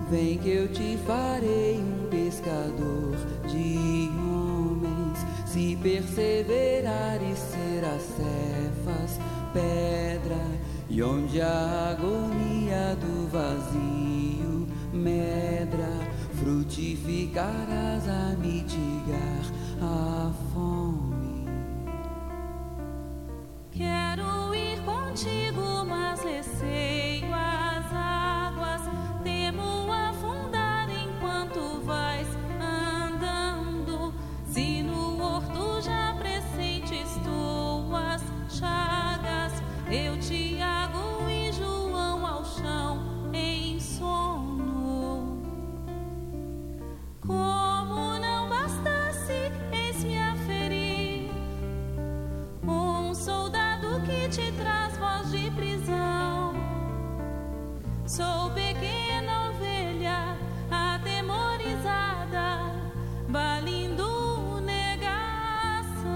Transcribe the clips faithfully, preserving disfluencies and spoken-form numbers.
Vem que eu te farei um pescador de homens. Se perseverares, serás cefas, pedra, e onde a agonia do vazio medra, frutificarás a mitigar a fome. Quero ir contigo, mas receio as águas, temo afundar enquanto vais andando. Se no horto já pressentes tuas chagas, eu, Tiago e João ao chão em sono. Como não bastasse, eis-me a ferir um soldado que te traz voz de prisão. Sou pequena ovelha atemorizada, valindo negação.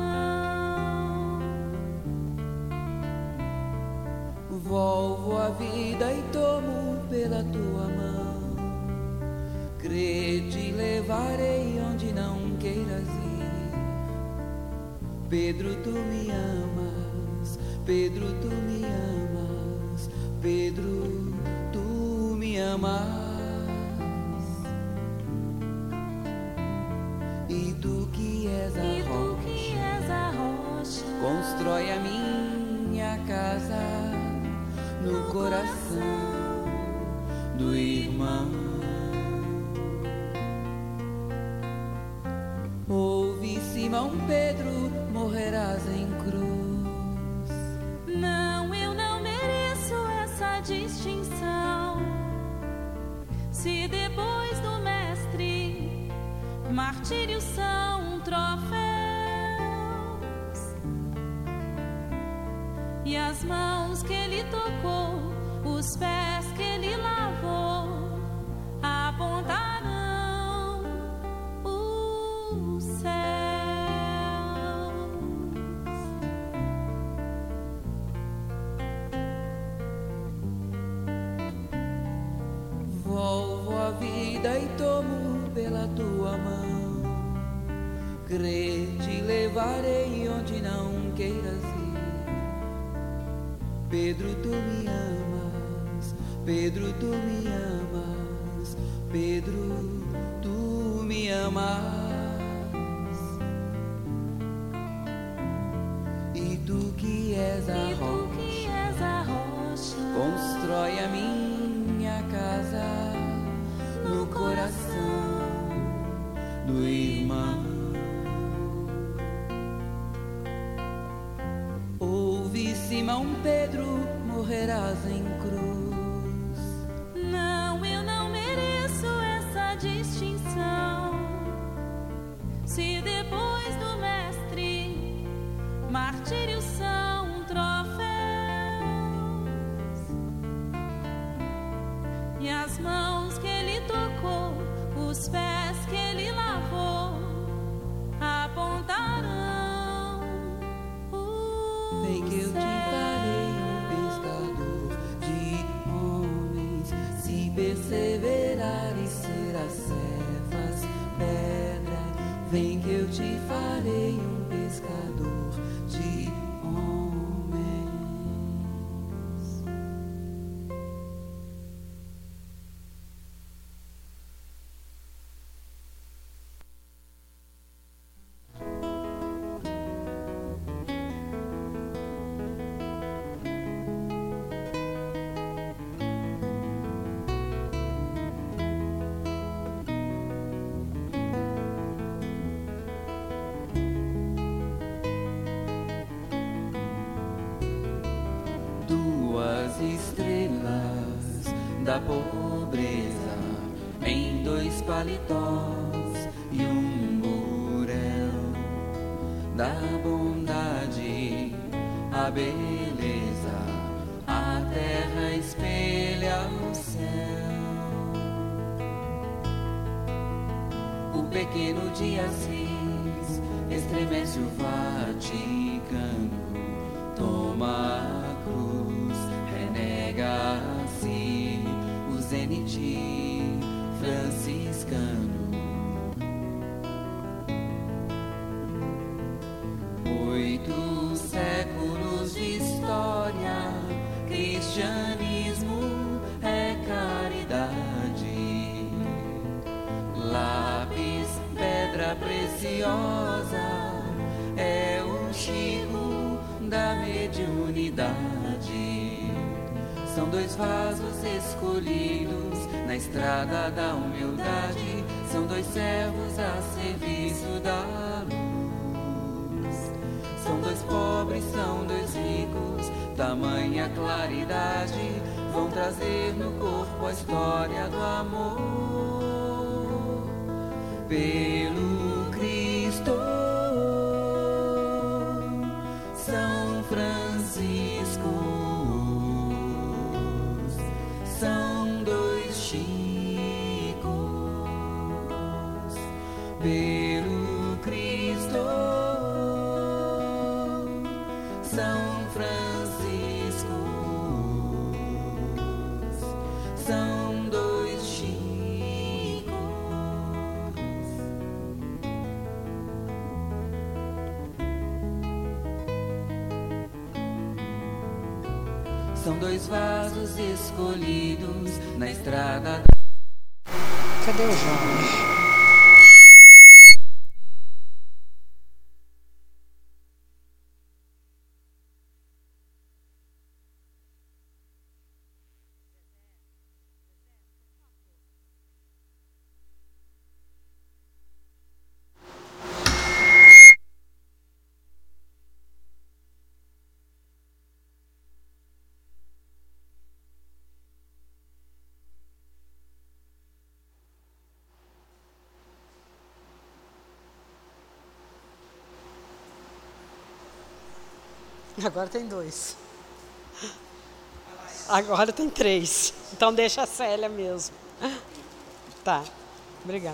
Volvo a vida e tomo pela tua mão. Crê, te levarei onde não queiras ir. Pedro, tu me amas. Pedro, tu me amas. Pedro, tu me amas. E tu que és a E tu rocha, que és a rocha, constrói a minha casa no coração do irmão. Ouve, Simão Pedro, morrerás em cruz. não, eu não mereço essa distinção. Se depois do mestre martírios são troféus, e as mãos que ele tocou, os pés que ele lavou, apontarão os céus. Volvo a vida e tomo pela tua mão. Crê, te levarei onde não queiras ir. Pedro, tu me amas. Pedro, tu me amas. Pedro, tu me amas. E tu que és a E tu rocha, que és a rocha, constrói a minha casa no coração do irmão. Ouve, Simão Pedro, morrerás em cruz. não, eu não mereço essa distinção. Se depois do mestre martírios são troféus, e as mãos que ele tocou, os pés que ele lavou, apontarão os Vem que eu te farei céus. um pescador de homens. Se perseverares, serás cefas, pedra. Vem que eu te farei um pescador de homens. Duas estrelas da pobreza em dois paletós e um burel, da bondade a beleza, a terra espelha o céu. O pequeno de Assis estremece o Vaticano, toma a cruz, renega-se o zenite, silenciosa, é o Chico da mediunidade. São dois vasos escolhidos na estrada da humildade, são dois servos a serviço da luz. São dois pobres, são dois ricos, tamanha claridade, vão trazer no corpo a história do amor. Pelo Cristo, São Francisco, são dois Chicos. Pelo Cristo, São Francisco, são dois Chicos. São dois vasos escolhidos na estrada. Cadê o Jorge? Agora tem dois. Agora tem três. Então deixa a Célia mesmo. Tá, obrigada.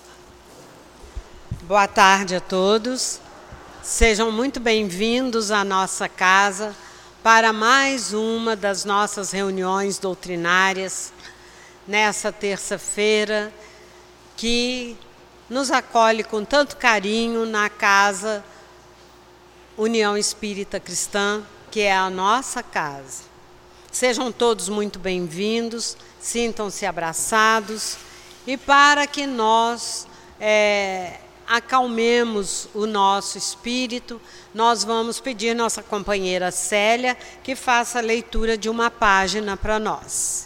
Boa tarde a todos. Sejam muito bem-vindos à nossa casa para mais uma das nossas reuniões doutrinárias nessa terça-feira que nos acolhe com tanto carinho na casa União Espírita Cristã, que é a nossa casa. Sejam todos muito bem-vindos, sintam-se abraçados, e para que nós é, acalmemos o nosso espírito, nós vamos pedir nossa companheira Célia que faça a leitura de uma página para nós.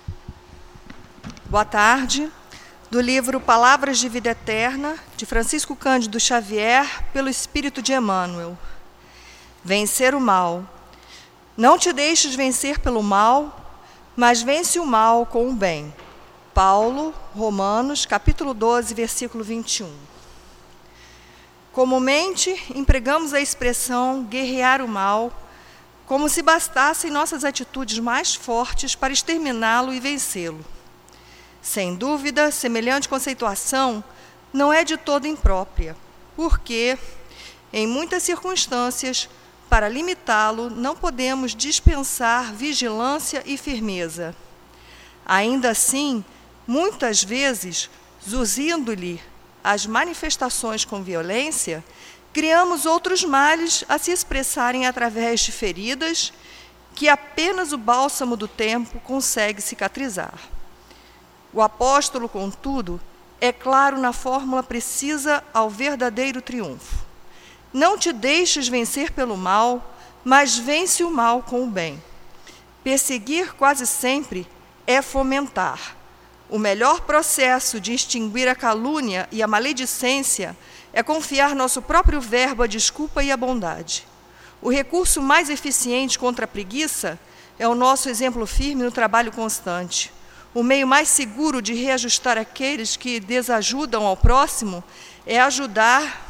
Boa tarde. Do livro Palavras de Vida Eterna, de Francisco Cândido Xavier, pelo Espírito de Emmanuel. Vencer o mal. Não te deixes vencer pelo mal, mas vence o mal com o bem. Paulo, Romanos, capítulo doze, versículo vinte e um. Comumente, empregamos a expressão guerrear o mal, como se bastassem nossas atitudes mais fortes para exterminá-lo e vencê-lo. Sem dúvida, semelhante conceituação não é de todo imprópria, porque, em muitas circunstâncias, para limitá-lo, não podemos dispensar vigilância e firmeza. Ainda assim, muitas vezes, zuzindo-lhe as manifestações com violência, criamos outros males a se expressarem através de feridas que apenas o bálsamo do tempo consegue cicatrizar. O apóstolo, contudo, é claro na fórmula precisa ao verdadeiro triunfo. Não te deixes vencer pelo mal, mas vence o mal com o bem. Perseguir quase sempre é fomentar. O melhor processo de extinguir a calúnia e a maledicência é confiar nosso próprio verbo à desculpa e à bondade. O recurso mais eficiente contra a preguiça é o nosso exemplo firme no trabalho constante. O meio mais seguro de reajustar aqueles que desajudam ao próximo é ajudar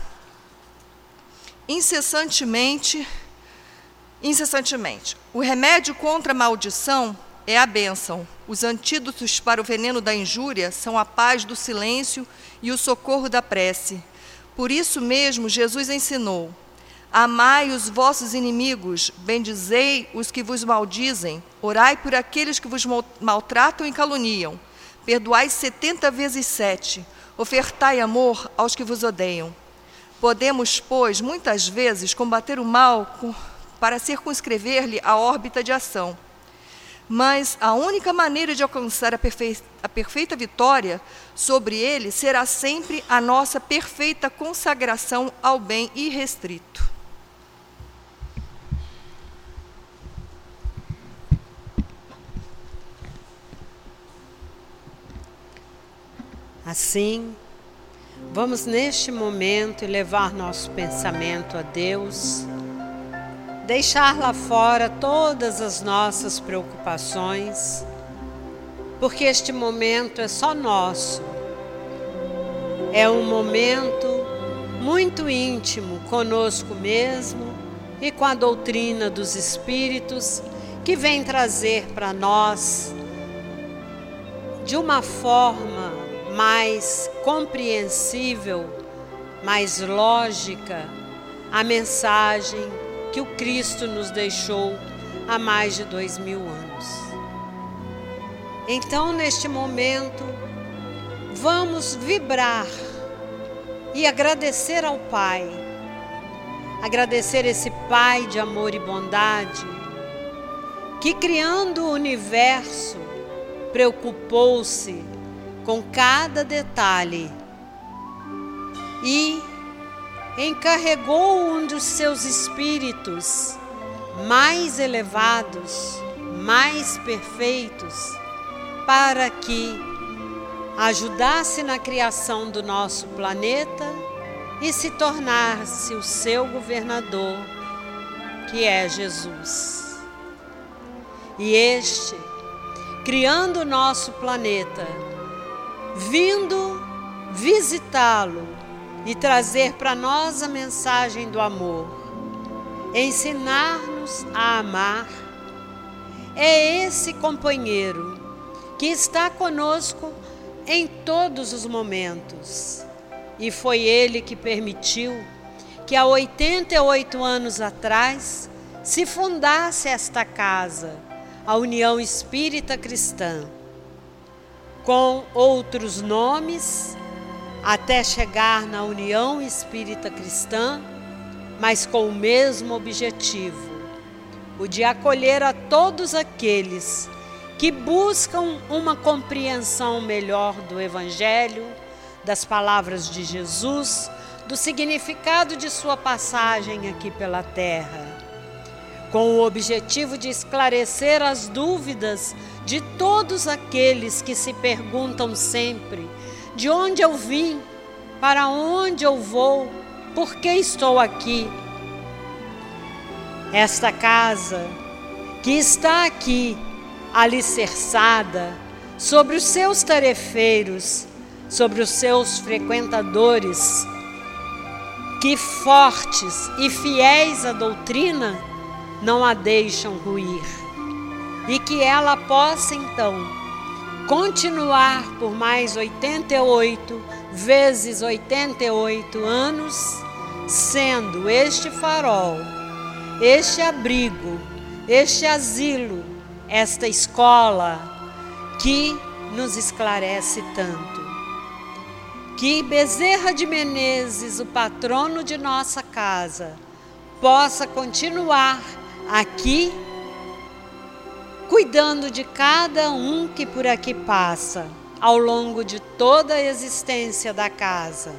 incessantemente, incessantemente. O remédio contra a maldição é a bênção. Os antídotos para o veneno da injúria são a paz do silêncio e o socorro da prece. Por isso mesmo, Jesus ensinou: amai os vossos inimigos, bendizei os que vos maldizem, orai por aqueles que vos maltratam e caluniam, perdoai setenta vezes sete, ofertai amor aos que vos odeiam. Podemos, pois, muitas vezes combater o mal para circunscrever-lhe a órbita de ação. mas a única maneira de alcançar a, perfe a perfeita vitória sobre ele será sempre a nossa perfeita consagração ao bem irrestrito. Assim, vamos neste momento elevar nosso pensamento a Deus, deixar lá fora todas as nossas preocupações, porque este momento é só nosso. É um momento muito íntimo conosco mesmo e com a doutrina dos Espíritos, que vem trazer para nós, de uma forma mais compreensível, mais lógica, a mensagem que o Cristo nos deixou há mais de dois mil anos. Então, neste momento, vamos vibrar e agradecer ao Pai, agradecer esse Pai de amor e bondade, que criando o universo, preocupou-se com cada detalhe e encarregou um dos seus espíritos mais elevados, mais perfeitos, para que ajudasse na criação do nosso planeta e se tornasse o seu governador, que é Jesus. E este, criando o nosso planeta, vindo visitá-lo e trazer para nós a mensagem do amor, ensinar-nos a amar, é esse companheiro que está conosco em todos os momentos. E foi ele que permitiu que há oitenta e oito anos atrás se fundasse esta casa, a União Espírita Cristã, com outros nomes, até chegar na União Espírita Cristã, mas com o mesmo objetivo, o de acolher a todos aqueles que buscam uma compreensão melhor do Evangelho, das palavras de Jesus, do significado de sua passagem aqui pela Terra, com o objetivo de esclarecer as dúvidas de todos aqueles que se perguntam sempre: de onde eu vim, para onde eu vou, por que estou aqui? Esta casa que está aqui, alicerçada sobre os seus tarefeiros, sobre os seus frequentadores, que fortes e fiéis à doutrina não a deixam ruir, e que ela possa então continuar por mais oitenta e oito vezes oitenta e oito anos, sendo este farol, este abrigo, este asilo, esta escola que nos esclarece tanto. Que Bezerra de Menezes, o patrono de nossa casa, possa continuar aqui, cuidando de cada um que por aqui passa, ao longo de toda a existência da casa.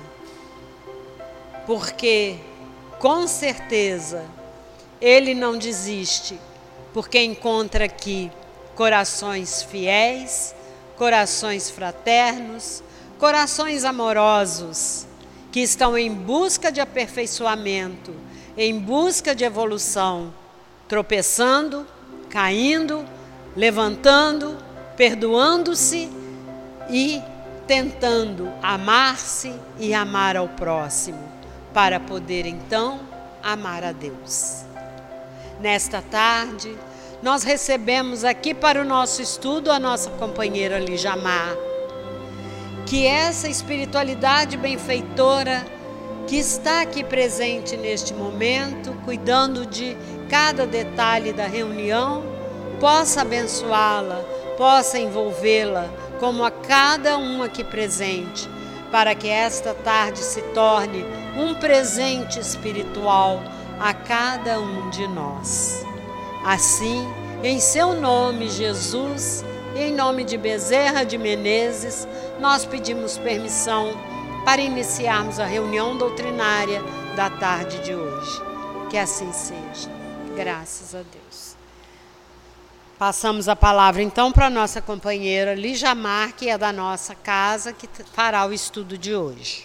Porque, com certeza, ele não desiste, porque encontra aqui corações fiéis, corações fraternos, corações amorosos, que estão em busca de aperfeiçoamento, em busca de evolução, tropeçando, caindo, levantando, perdoando-se e tentando amar-se e amar ao próximo, para poder então amar a Deus. Nesta tarde, nós recebemos aqui para o nosso estudo a nossa companheira Lijamar, que essa espiritualidade benfeitora que está aqui presente neste momento, cuidando de cada detalhe da reunião, possa abençoá-la, possa envolvê-la, como a cada um aqui presente, para que esta tarde se torne um presente espiritual a cada um de nós. Assim, Em seu nome, Jesus, e em nome de Bezerra de Menezes, nós pedimos permissão para iniciarmos a reunião doutrinária da tarde de hoje. Que assim seja. Graças a Deus. Passamos a palavra então para a nossa companheira Lijamar, que é da nossa casa, que fará o estudo de hoje.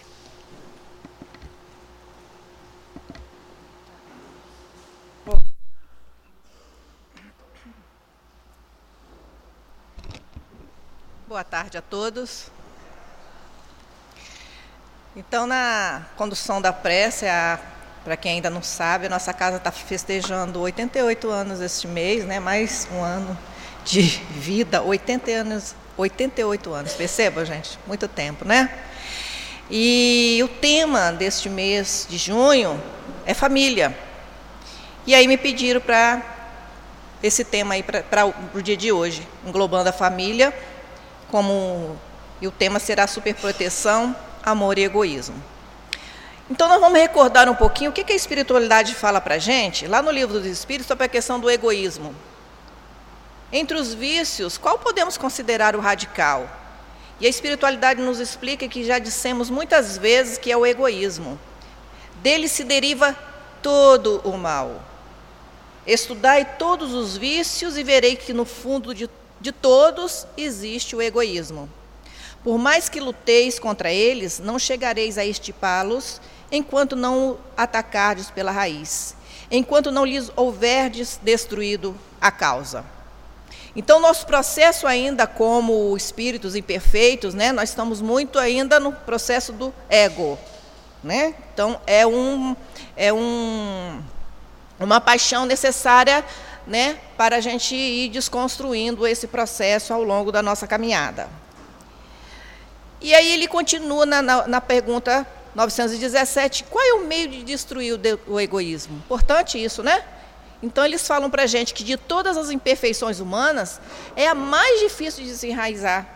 Boa tarde a todos. Então, na condução da prece, para quem ainda não sabe, a nossa casa está festejando oitenta e oito anos este mês, né? Mais um ano de vida, oitenta anos, oitenta e oito anos, perceba, gente? Muito tempo, né? E o tema deste mês de junho é família. E aí me pediram para esse tema aí para o dia de hoje, englobando a família, como e o tema será superproteção, amor e egoísmo. Então nós vamos recordar um pouquinho o que a espiritualidade fala para a gente, lá no Livro dos Espíritos, sobre a questão do egoísmo. Entre os vícios, qual podemos considerar o radical? E a espiritualidade nos explica que já dissemos muitas vezes que é o egoísmo. Dele se deriva todo o mal. Estudai todos os vícios e verei que no fundo de De todos existe o egoísmo. Por mais que luteis contra eles, não chegareis a estipá-los, enquanto não o atacardes pela raiz, enquanto não lhes houverdes destruído a causa. Então, nosso processo ainda como espíritos imperfeitos, né, nós estamos muito ainda no processo do ego. Né? Então, é, um, é um, uma paixão necessária, né, para a gente ir desconstruindo esse processo ao longo da nossa caminhada. E aí ele continua na, na, na pergunta novecentos e dezessete, qual é o meio de destruir o, de, o egoísmo? Importante isso, né? Então eles falam para a gente que de todas as imperfeições humanas, é a mais difícil de se enraizar,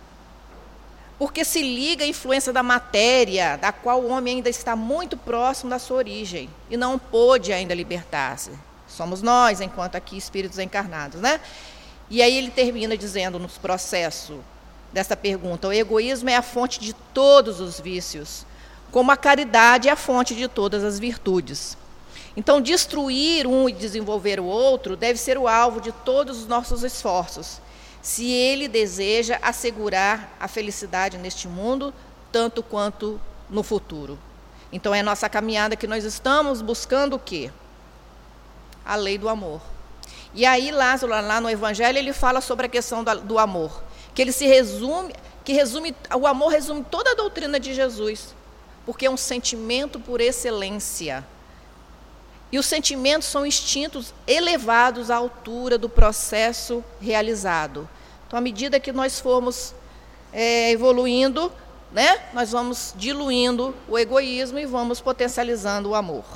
porque se liga à influência da matéria, da qual o homem ainda está muito próximo da sua origem, e não pôde ainda libertar-se. Somos nós, enquanto aqui espíritos encarnados, né? E aí ele termina dizendo no processo dessa pergunta, o egoísmo é a fonte de todos os vícios, como a caridade é a fonte de todas as virtudes. Então, destruir um e desenvolver o outro deve ser o alvo de todos os nossos esforços, se ele deseja assegurar a felicidade neste mundo, tanto quanto no futuro. Então, é nossa caminhada que nós estamos buscando o quê? A lei do amor. E aí Lázaro, lá no Evangelho, ele fala sobre a questão do, do amor, que ele se resume, que resume, o amor resume toda a doutrina de Jesus, porque é um sentimento por excelência. E os sentimentos são instintos elevados à altura do processo realizado. Então, à medida que nós formos é, evoluindo, né, nós vamos diluindo o egoísmo e vamos potencializando o amor.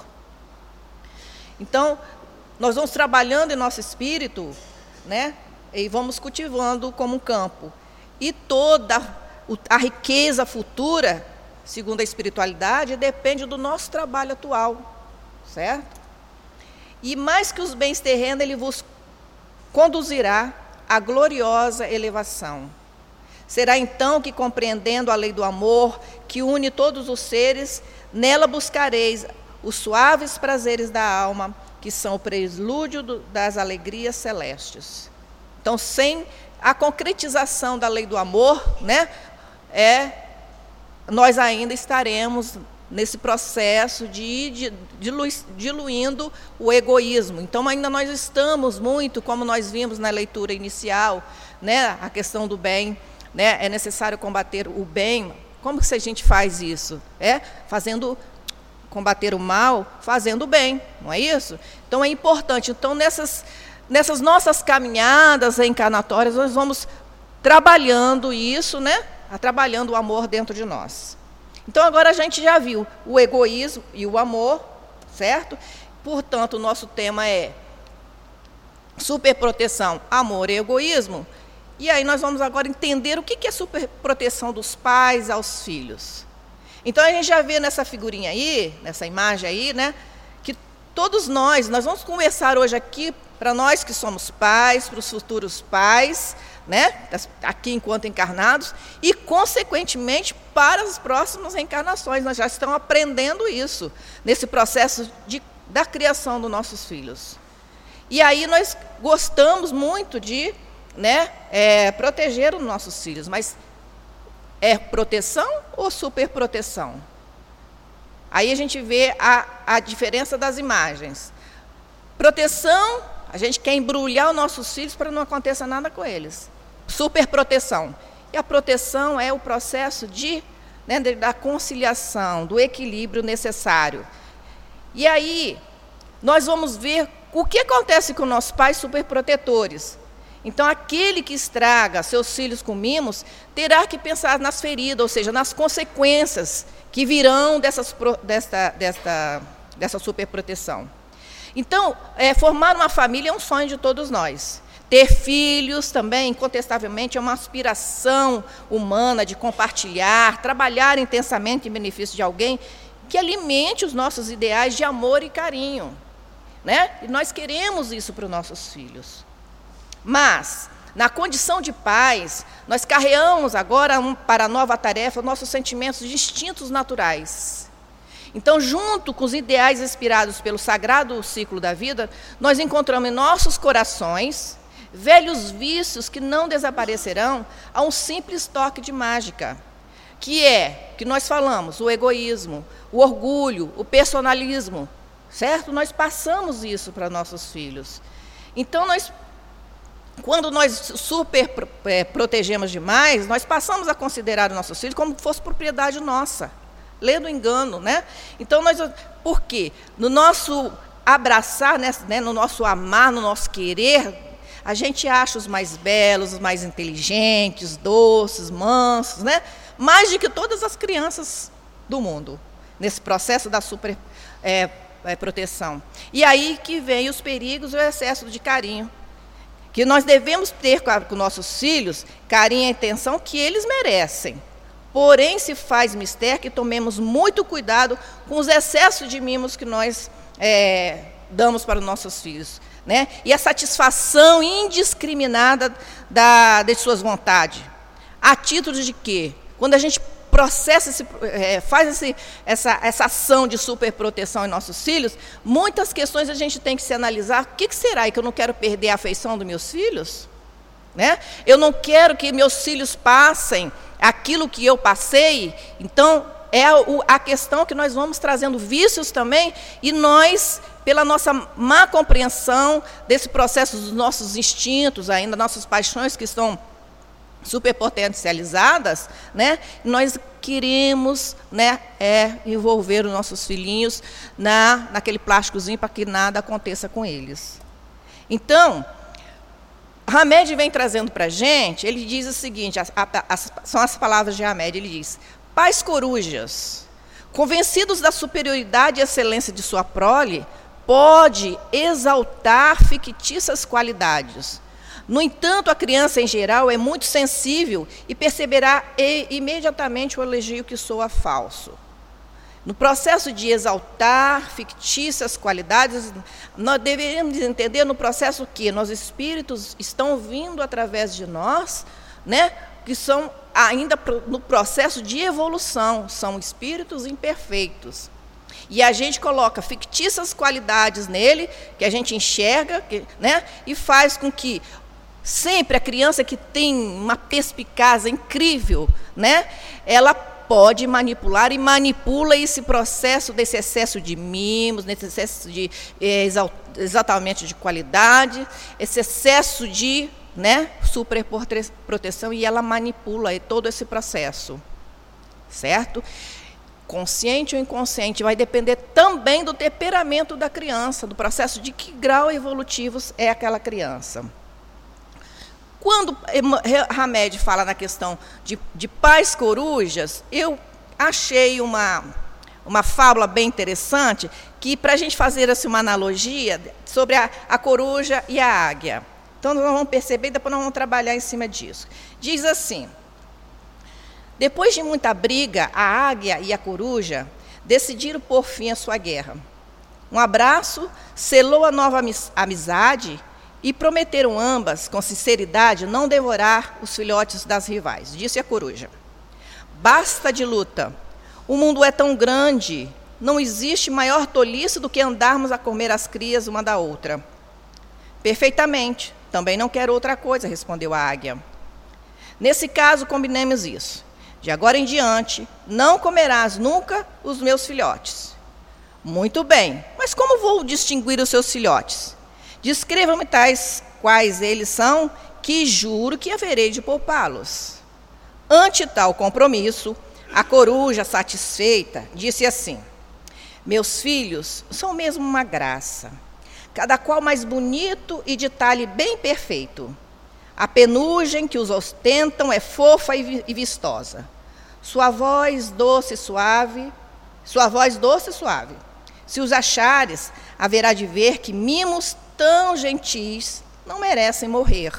Então, nós vamos trabalhando em nosso espírito, né, e vamos cultivando como um campo. E toda a riqueza futura, segundo a espiritualidade, depende do nosso trabalho atual, certo? E mais que os bens terrenos, ele vos conduzirá à gloriosa elevação. Será então que, compreendendo a lei do amor, que une todos os seres, nela buscareis os suaves prazeres da alma, que são o prelúdio do, das alegrias celestes. Então, sem a concretização da lei do amor, né, é, nós ainda estaremos nesse processo de ir dilu, diluindo o egoísmo. Então, ainda nós estamos muito, como nós vimos na leitura inicial, né, a questão do bem, né, é necessário combater o bem. Como que a gente faz isso? É fazendo... combater o mal, fazendo o bem, não é isso? Então, é importante. Então, nessas, nessas nossas caminhadas reencarnatórias, nós vamos trabalhando isso, né? Trabalhando o amor dentro de nós. Então, agora a gente já viu o egoísmo e o amor, certo? Portanto, o nosso tema é superproteção, amor e egoísmo. E aí nós vamos agora entender o que é superproteção dos pais aos filhos. Então, a gente já vê nessa figurinha aí, nessa imagem aí, né, que todos nós, nós vamos conversar hoje aqui, para nós que somos pais, para os futuros pais, né, aqui enquanto encarnados, e, consequentemente, para as próximas reencarnações. Nós já estamos aprendendo isso, nesse processo de, da criação dos nossos filhos. E aí nós gostamos muito de, né, é, proteger os nossos filhos, mas é proteção ou superproteção? Aí a gente vê a, a diferença das imagens. Proteção, a gente quer embrulhar os nossos filhos para não aconteça nada com eles. Superproteção. E a proteção é o processo de, né, da conciliação, do equilíbrio necessário. E aí, nós vamos ver o que acontece com nossos pais superprotetores. Então, aquele que estraga seus filhos com mimos, terá que pensar nas feridas, ou seja, nas consequências que virão dessas, desta, desta, dessa superproteção. Então, é, formar uma família é um sonho de todos nós. Ter filhos também, incontestavelmente, é uma aspiração humana de compartilhar, trabalhar intensamente em benefício de alguém que alimente os nossos ideais de amor e carinho, né? E nós queremos isso para os nossos filhos. Mas, na condição de pais, nós carregamos agora um, para a nova tarefa nossos sentimentos distintos naturais. Então, junto com os ideais inspirados pelo sagrado ciclo da vida, nós encontramos em nossos corações velhos vícios que não desaparecerão a um simples toque de mágica, que é, que nós falamos, o egoísmo, o orgulho, o personalismo, certo? Nós passamos isso para nossos filhos. Então, nós, quando nós super é, protegemos demais, nós passamos a considerar os nossos filhos como se fosse propriedade nossa. Lê do engano, né? Então, nós, por quê? No nosso abraçar, né, no nosso amar, no nosso querer, a gente acha os mais belos, os mais inteligentes, doces, mansos, né? Mais do que todas as crianças do mundo, nesse processo da super é, é, proteção. E aí que vem os perigos e o excesso de carinho, que nós devemos ter com, a, com nossos filhos, carinho e atenção que eles merecem. Porém, se faz mistério que tomemos muito cuidado com os excessos de mimos que nós é, damos para os nossos filhos, né? E a satisfação indiscriminada da, de suas vontades. A título de quê? Quando a gente processa, esse, é, faz esse, essa, essa ação de superproteção em nossos filhos, muitas questões a gente tem que se analisar. O que, que será? É que eu não quero perder a afeição dos meus filhos? Né? Eu não quero que meus filhos passem aquilo que eu passei. Então, é a questão que nós vamos trazendo vícios também, e nós, pela nossa má compreensão desse processo dos nossos instintos, ainda nossas paixões que estão superpotencializadas, né, nós queremos, né, é, envolver os nossos filhinhos na, naquele plásticozinho para que nada aconteça com eles. Então, Hamed vem trazendo para a gente, ele diz o seguinte, as, as, são as palavras de Hamed, ele diz: pais corujas, convencidos da superioridade e excelência de sua prole, pode exaltar fictícias qualidades. No entanto, a criança, em geral, é muito sensível e perceberá e, imediatamente o elogio que soa falso. No processo de exaltar fictícias qualidades, nós deveríamos entender no processo que nossos espíritos estão vindo através de nós, né, que são ainda no processo de evolução, são espíritos imperfeitos. E a gente coloca fictícias qualidades nele, que a gente enxerga, que, né, e faz com que sempre a criança que tem uma perspicácia incrível, né, ela pode manipular e manipula esse processo desse excesso de mimos, desse excesso de é, exatamente de qualidade, esse excesso de, né, superproteção, e ela manipula todo esse processo, certo? Consciente ou inconsciente, vai depender também do temperamento da criança, do processo de que grau evolutivo é aquela criança. Quando Hamed fala na questão de, de pais corujas, eu achei uma, uma fábula bem interessante, que para a gente fazer assim, uma analogia sobre a, a coruja e a águia. Então, nós vamos perceber e depois nós vamos trabalhar em cima disso. Diz assim: depois de muita briga, a águia e a coruja decidiram pôr fim à sua guerra. Um abraço selou a nova amizade e prometeram ambas, com sinceridade, não devorar os filhotes das rivais. Disse a coruja: basta de luta. O mundo é tão grande, não existe maior tolice do que andarmos a comer as crias uma da outra. Perfeitamente, também não quero outra coisa, respondeu a águia. Nesse caso, combinemos isso. De agora em diante, não comerás nunca os meus filhotes. Muito bem, mas como vou distinguir os seus filhotes? Descreva-me tais quais eles são, que juro que haverei de poupá-los. Ante tal compromisso, a coruja, satisfeita, disse assim: meus filhos são mesmo uma graça, cada qual mais bonito e de talhe bem perfeito. A penugem que os ostentam é fofa e vistosa. Sua voz doce e suave, sua voz doce e suave. Se os achares, haverá de ver que mimos tão gentis não merecem morrer.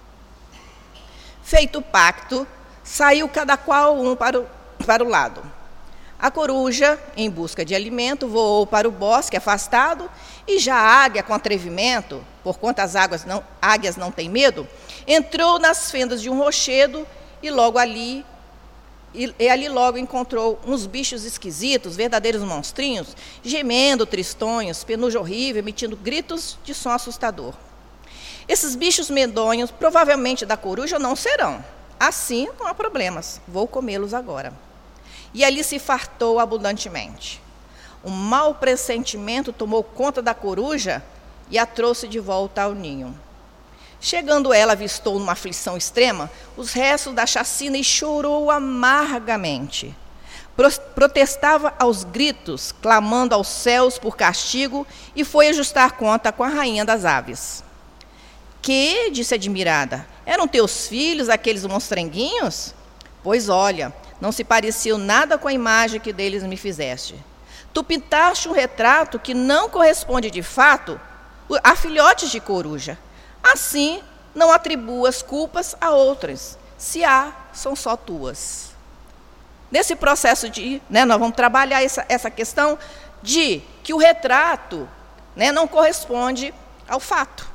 Feito o pacto, saiu cada qual um para o, para o lado. A coruja, em busca de alimento, voou para o bosque afastado, e já a águia, com atrevimento, porquanto as águas não, águias não têm medo, entrou nas fendas de um rochedo e logo ali, e, e ali logo encontrou uns bichos esquisitos, verdadeiros monstrinhos, gemendo, tristonhos, penugem horrível, emitindo gritos de som assustador. Esses bichos medonhos, provavelmente da coruja, não serão. Assim, não há problemas, vou comê-los agora. E ali se fartou abundantemente. Um mau pressentimento tomou conta da coruja e a trouxe de volta ao ninho. Chegando ela, avistou numa aflição extrema os restos da chacina e chorou amargamente. Pro- protestava aos gritos, clamando aos céus por castigo, e foi ajustar conta com a rainha das aves. Que, disse admirada, eram teus filhos aqueles monstrenguinhos? Pois olha, não se pareciam nada com a imagem que deles me fizeste. Tu pintaste um retrato que não corresponde de fato a filhotes de coruja. Assim, não atribuas culpas a outras. Se há, são só tuas. Nesse processo de, né, nós vamos trabalhar essa, essa questão de que o retrato, né, não corresponde ao fato.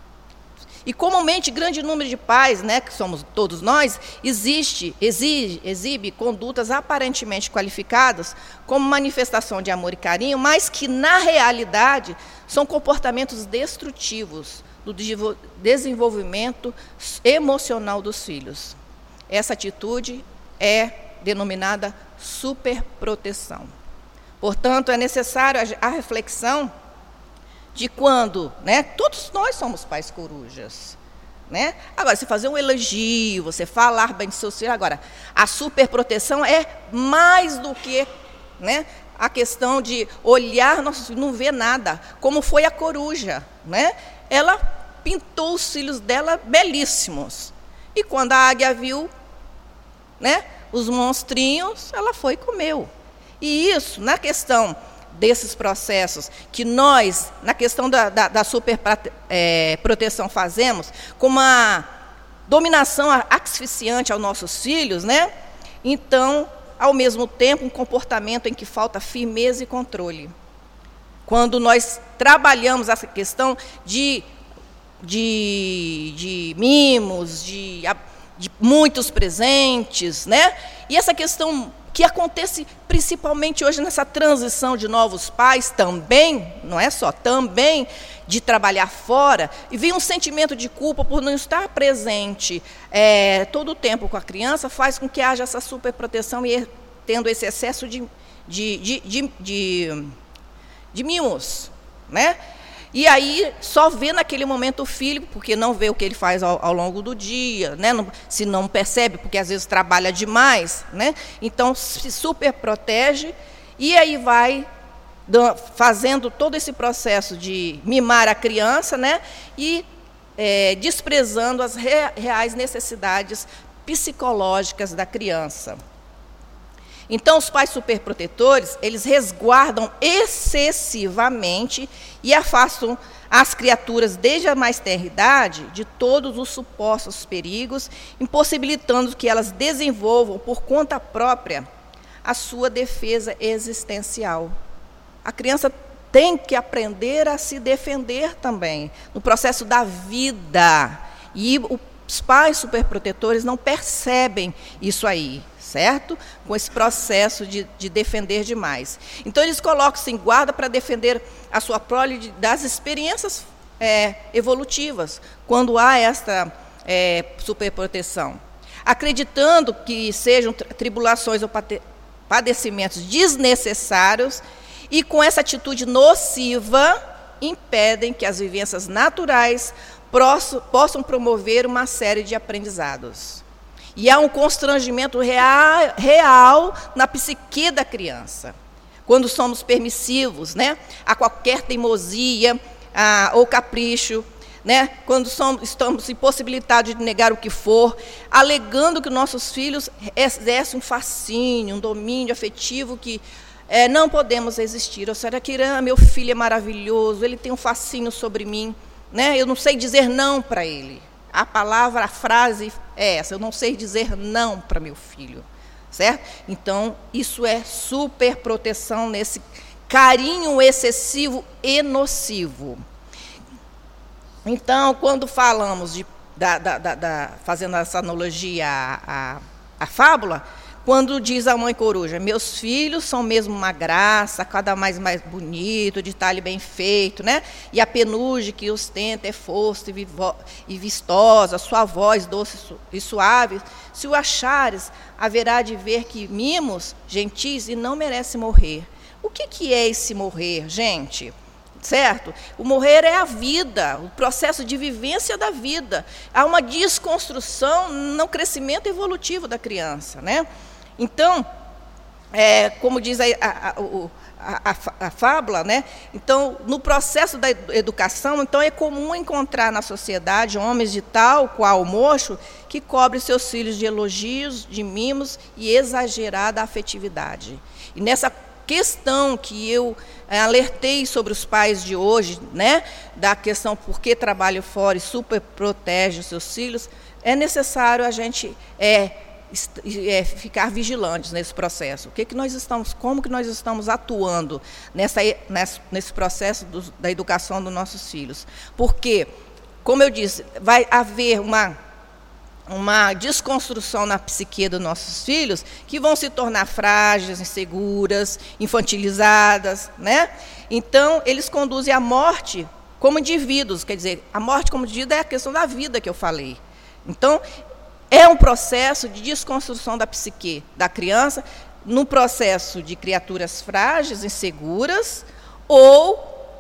E comumente, grande número de pais, né, que somos todos nós, existe, exige, exibe condutas aparentemente qualificadas como manifestação de amor e carinho, mas que, na realidade, são comportamentos destrutivos do desenvolvimento emocional dos filhos. Essa atitude é denominada superproteção. Portanto, é necessário a reflexão de quando, né, todos nós somos pais corujas, né? Agora, você fazer um elogio, você falar bem de seus filhos, agora, a superproteção é mais do que, né, a questão de olhar, nossa, não vê nada, como foi a coruja, né? Ela pintou os filhos dela belíssimos, e quando a águia viu, né, os monstrinhos, ela foi e comeu. E isso, na questão desses processos que nós, na questão da, da, da superproteção, é, fazemos, com uma dominação asfixiante aos nossos filhos, né? Então, ao mesmo tempo, um comportamento em que falta firmeza e controle. Quando nós trabalhamos essa questão de, de, de mimos, de, de muitos presentes, né? E essa questão que acontece principalmente hoje nessa transição de novos pais também, não é só, também de trabalhar fora, e vem um sentimento de culpa por não estar presente é, todo o tempo com a criança, faz com que haja essa superproteção e tendo esse excesso de, de, de, de, de, de mimos, né? E aí, só vê naquele momento o filho, porque não vê o que ele faz ao, ao longo do dia, né? Não, se não percebe, porque às vezes trabalha demais, né? Então, se super protege, e aí vai do, fazendo todo esse processo de mimar a criança, né? E é, desprezando as re, reais necessidades psicológicas da criança. Então, os pais superprotetores, eles resguardam excessivamente e afastam as criaturas, desde a mais tenra idade, de todos os supostos perigos, impossibilitando que elas desenvolvam, por conta própria, a sua defesa existencial. A criança tem que aprender a se defender também, no processo da vida. E os pais superprotetores não percebem isso aí, certo? Com esse processo de, de defender demais. Então, eles colocam-se em guarda para defender a sua prole das experiências é, evolutivas, quando há esta é, superproteção. Acreditando que sejam tribulações ou padecimentos desnecessários, e com essa atitude nociva, impedem que as vivências naturais possam promover uma série de aprendizados. E há um constrangimento real, real na psique da criança, quando somos permissivos, né, a qualquer teimosia a, ou capricho, né, quando somos, estamos impossibilitados de negar o que for, alegando que nossos filhos exercem um fascínio, um domínio afetivo que é, não podemos resistir. Ou seja, que meu filho é maravilhoso, ele tem um fascínio sobre mim, né, eu não sei dizer não para ele. A palavra, a frase é essa: eu não sei dizer não para meu filho, certo? Então, isso é superproteção nesse carinho excessivo e nocivo. Então, quando falamos, de, da, da, da, da, fazendo essa analogia à, à, à fábula, quando diz a mãe coruja, meus filhos são mesmo uma graça, cada mais mais bonito, de talhe bem feito, né? E a penugem que ostenta é força e, vivo, e vistosa, sua voz doce e suave, se o achares, haverá de ver que mimos gentis e não merece morrer. O que, que é esse morrer, gente? Certo? O morrer é a vida, o processo de vivência da vida. Há uma desconstrução no crescimento evolutivo da criança, né? Então, é, como diz a, a, a, a, a fábula, né? Então, no processo da educação, então é comum encontrar na sociedade homens de tal qual o mocho que cobre seus filhos de elogios, de mimos e exagerada afetividade. E nessa questão que eu alertei sobre os pais de hoje, né, da questão por que trabalho fora e super protege os seus filhos, é necessário a gente é, é, ficar vigilantes nesse processo. O que que nós estamos, como que nós estamos atuando nessa, nessa, nesse processo do, da educação dos nossos filhos? Porque, como eu disse, vai haver uma uma desconstrução na psique dos nossos filhos, que vão se tornar frágeis, inseguras, infantilizadas, né? Então, eles conduzem à morte como indivíduos, quer dizer, a morte como indivíduo é a questão da vida que eu falei. Então, é um processo de desconstrução da psique da criança, num processo de criaturas frágeis, inseguras, ou,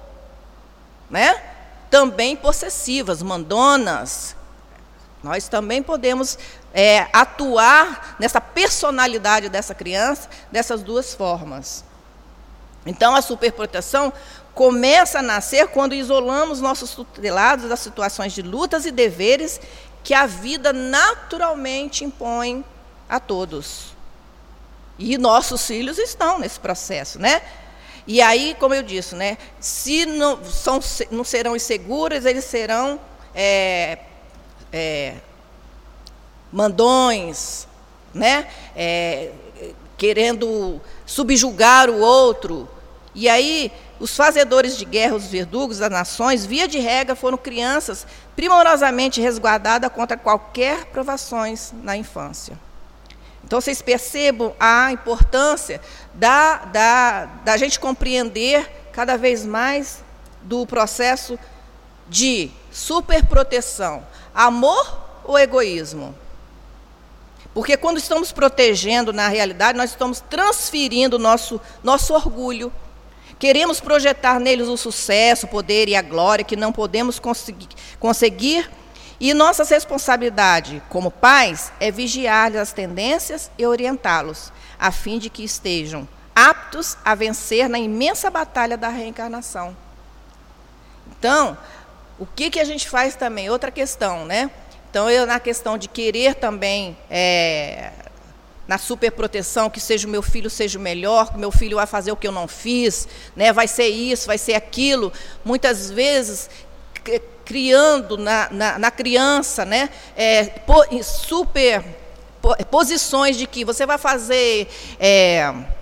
né, também possessivas, mandonas. Nós também podemos é, atuar nessa personalidade dessa criança, dessas duas formas. Então, a superproteção começa a nascer quando isolamos nossos tutelados das situações de lutas e deveres que a vida naturalmente impõe a todos. E nossos filhos estão nesse processo, né? E aí, como eu disse, né, se não, são, não serão inseguros, eles serão É, É, mandões, né? É, querendo subjugar o outro. E aí, os fazedores de guerra, os verdugos das nações, via de regra, foram crianças primorosamente resguardadas contra qualquer provações na infância. Então, vocês percebam a importância da, da, da gente compreender cada vez mais do processo de superproteção. Amor ou egoísmo? Porque quando estamos protegendo, na realidade, nós estamos transferindo nosso, nosso orgulho. Queremos projetar neles o sucesso, o poder e a glória que não podemos conseguir, conseguir. E nossa responsabilidade como pais é vigiar as tendências e orientá-los, a fim de que estejam aptos a vencer na imensa batalha da reencarnação. Então, o que, que a gente faz também? Outra questão, né? Então, eu, na questão de querer também, é, na superproteção, que seja o meu filho seja o melhor, que o meu filho vai fazer o que eu não fiz, né? Vai ser isso, vai ser aquilo. Muitas vezes, criando na, na, na criança, né? É, po, super po, posições de que você vai fazer... É,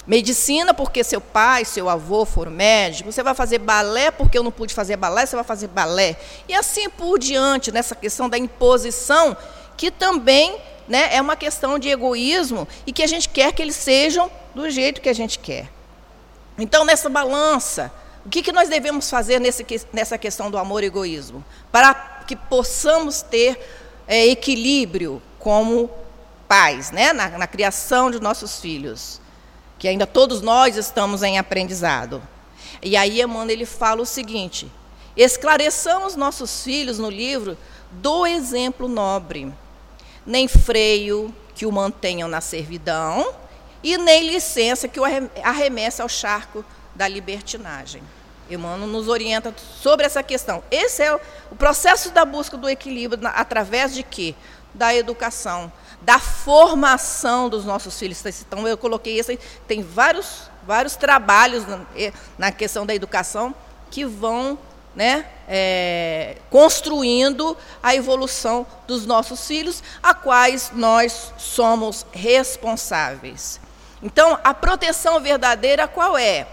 Medicina, porque seu pai, seu avô foram médicos. Você vai fazer balé, porque eu não pude fazer balé, você vai fazer balé. E assim por diante, nessa questão da imposição, que também, né, é uma questão de egoísmo e que a gente quer que eles sejam do jeito que a gente quer. Então, nessa balança, o que, que nós devemos fazer nesse, nessa questão do amor e egoísmo? Para que possamos ter é, equilíbrio como pais, né, na, na criação de nossos filhos, que ainda todos nós estamos em aprendizado. E aí Emmanuel ele fala o seguinte: esclareçamos nossos filhos no livro do exemplo nobre, nem freio que o mantenham na servidão e nem licença que o arremesse ao charco da libertinagem. Emmanuel nos orienta sobre essa questão. Esse é o processo da busca do equilíbrio, através de quê? Da educação, da formação dos nossos filhos. Então, eu coloquei esse, tem vários, vários trabalhos na, na questão da educação que vão, né, é, construindo a evolução dos nossos filhos, a quais nós somos responsáveis. Então, a proteção verdadeira qual é?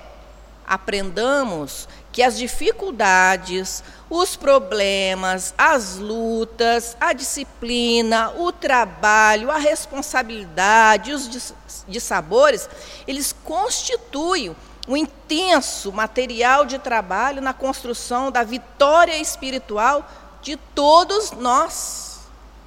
Aprendamos que as dificuldades, os problemas, as lutas, a disciplina, o trabalho, a responsabilidade, os dissabores, eles constituem um intenso material de trabalho na construção da vitória espiritual de todos nós,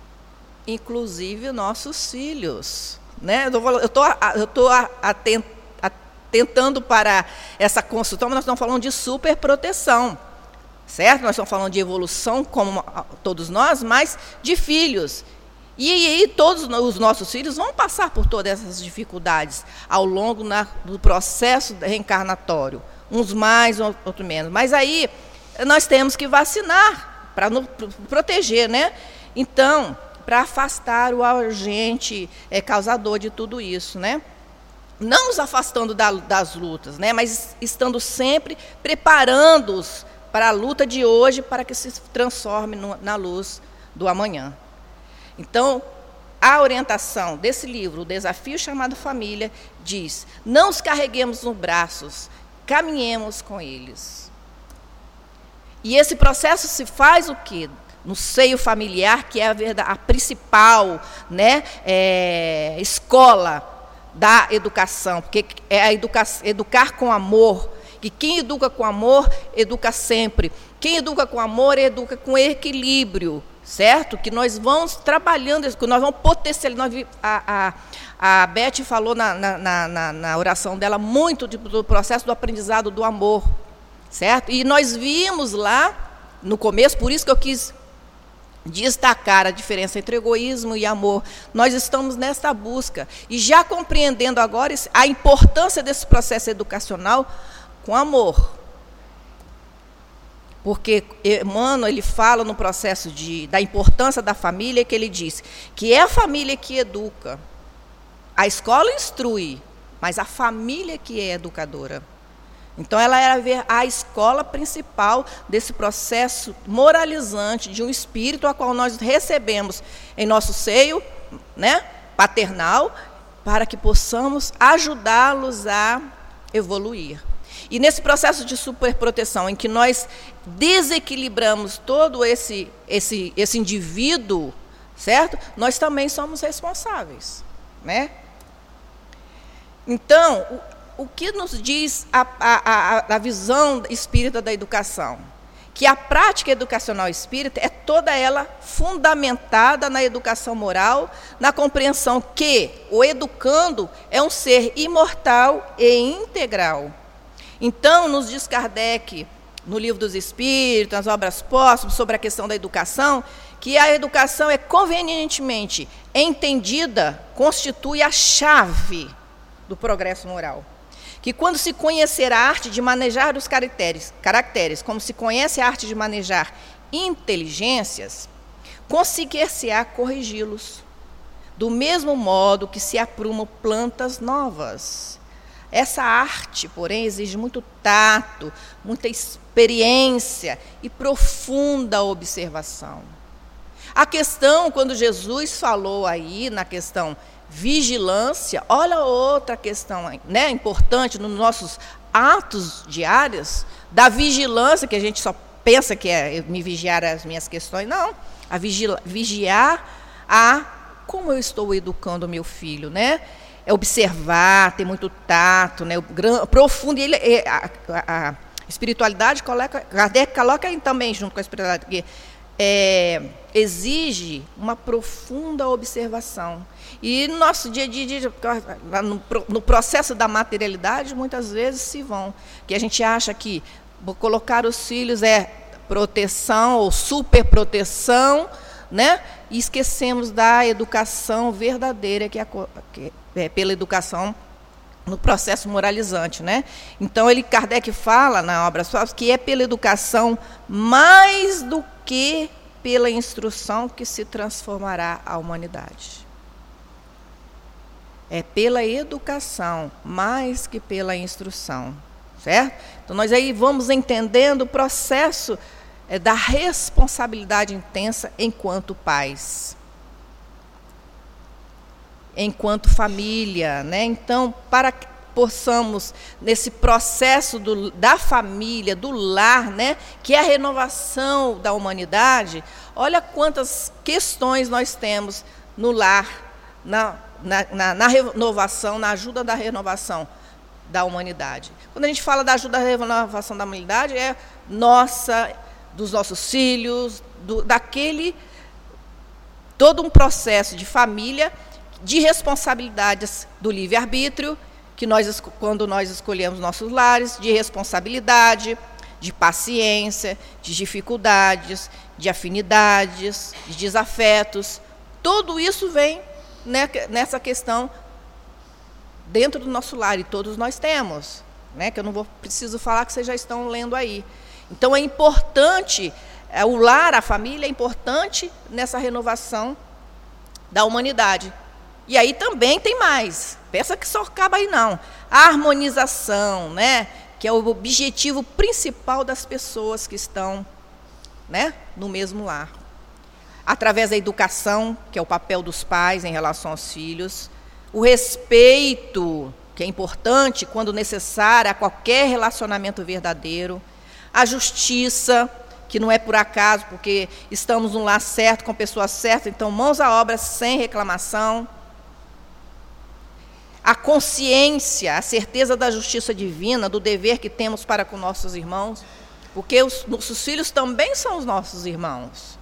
inclusive nossos filhos. Né? Eu estou eu tô atent, tentando para essa construção, mas nós estamos falando de superproteção, certo? Nós estamos falando de evolução, como todos nós, mas de filhos. E, e todos os nossos filhos vão passar por todas essas dificuldades ao longo na, do processo reencarnatório, uns mais, outros menos. Mas aí nós temos que vacinar para nos proteger, né? Então, para afastar o agente é, causador de tudo isso, né? Não nos afastando da, das lutas, né? Mas estando sempre preparando-os para a luta de hoje, para que se transforme no, na luz do amanhã. Então, a orientação desse livro, O Desafio Chamado Família, diz: não os carreguemos nos braços, caminhemos com eles. E esse processo se faz o quê? No seio familiar, que é a, verdade, a principal, né, é, escola da educação, porque é a educa, educar com amor, que quem educa com amor, educa sempre. Quem educa com amor, educa com equilíbrio, certo? Que nós vamos trabalhando, que nós vamos potencializar. A, a, a Beth falou na, na, na, na oração dela muito do processo do aprendizado do amor, certo? E nós vimos lá, no começo, por isso que eu quis destacar a diferença entre egoísmo e amor. Nós estamos nessa busca e já compreendendo agora a importância desse processo educacional com amor. Porque Emmanuel, ele fala no processo de, da importância da família, que ele diz que é a família que educa. A escola instrui, mas a família que é educadora. Então, ela era a escola principal desse processo moralizante de um espírito a qual nós recebemos em nosso seio, né, paternal, para que possamos ajudá-los a evoluir. E nesse processo de superproteção, em que nós desequilibramos todo esse, esse, esse indivíduo, certo? Nós também somos responsáveis, né? Então, o, o que nos diz a, a, a, a visão espírita da educação? Que a prática educacional espírita é toda ela fundamentada na educação moral, na compreensão que o educando é um ser imortal e integral. Então, nos diz Kardec, no Livro dos Espíritos, nas obras póstumas, sobre a questão da educação, que a educação é convenientemente entendida, constitui a chave do progresso moral. Que quando se conhecer a arte de manejar os caracteres, caracteres, como se conhece a arte de manejar inteligências, conseguir-se-á corrigi-los, do mesmo modo que se aprumam plantas novas. Essa arte, porém, exige muito tato, muita experiência e profunda observação. A questão, quando Jesus falou aí, na questão vigilância. Olha outra questão, né, importante nos nossos atos diários, da vigilância, que a gente só pensa que é me vigiar as minhas questões. Não, a vigila, vigiar a como eu estou educando o meu filho, né? É observar, ter muito tato, né? O gran, profundo. Ele, a, a, a espiritualidade coloca, Kardec coloca também junto com a espiritualidade, porque é, exige uma profunda observação. E no nosso dia a dia, no, no processo da materialidade, muitas vezes se vão. Que a gente acha que colocar os filhos é proteção ou superproteção, né? E esquecemos da educação verdadeira, que é, a, que é pela educação no processo moralizante, né? Então, ele, Kardec fala na obra sua que é pela educação mais do que pela instrução que se transformará a humanidade. É pela educação mais que pela instrução, certo? Então, nós aí vamos entendendo o processo é, da responsabilidade intensa enquanto pais, enquanto família, né? Então, para que possamos, nesse processo do, da família, do lar, né? Que é a renovação da humanidade, olha quantas questões nós temos no lar, na, na, na, na renovação, na ajuda da renovação da humanidade. Quando a gente fala da ajuda da renovação da humanidade, é nossa, dos nossos filhos, do, daquele, todo um processo de família, de responsabilidades do livre-arbítrio, que nós, quando nós escolhemos nossos lares, de responsabilidade, de paciência, de dificuldades, de afinidades, de desafetos. Tudo isso vem, né, nessa questão dentro do nosso lar, e todos nós temos, né, que eu não vou, preciso falar, que vocês já estão lendo aí. Então, é importante, é, o lar, a família, é importante nessa renovação da humanidade. E aí também tem mais. Pensa que só acaba aí, não. A harmonização, né, que é o objetivo principal das pessoas que estão, né, no mesmo lar. Através da educação, que é o papel dos pais em relação aos filhos. O respeito, que é importante quando necessário a qualquer relacionamento verdadeiro. A justiça, que não é por acaso, porque estamos no lar certo, com pessoas certas, então mãos à obra sem reclamação. A consciência, a certeza da justiça divina, do dever que temos para com nossos irmãos, porque os nossos filhos também são os nossos irmãos.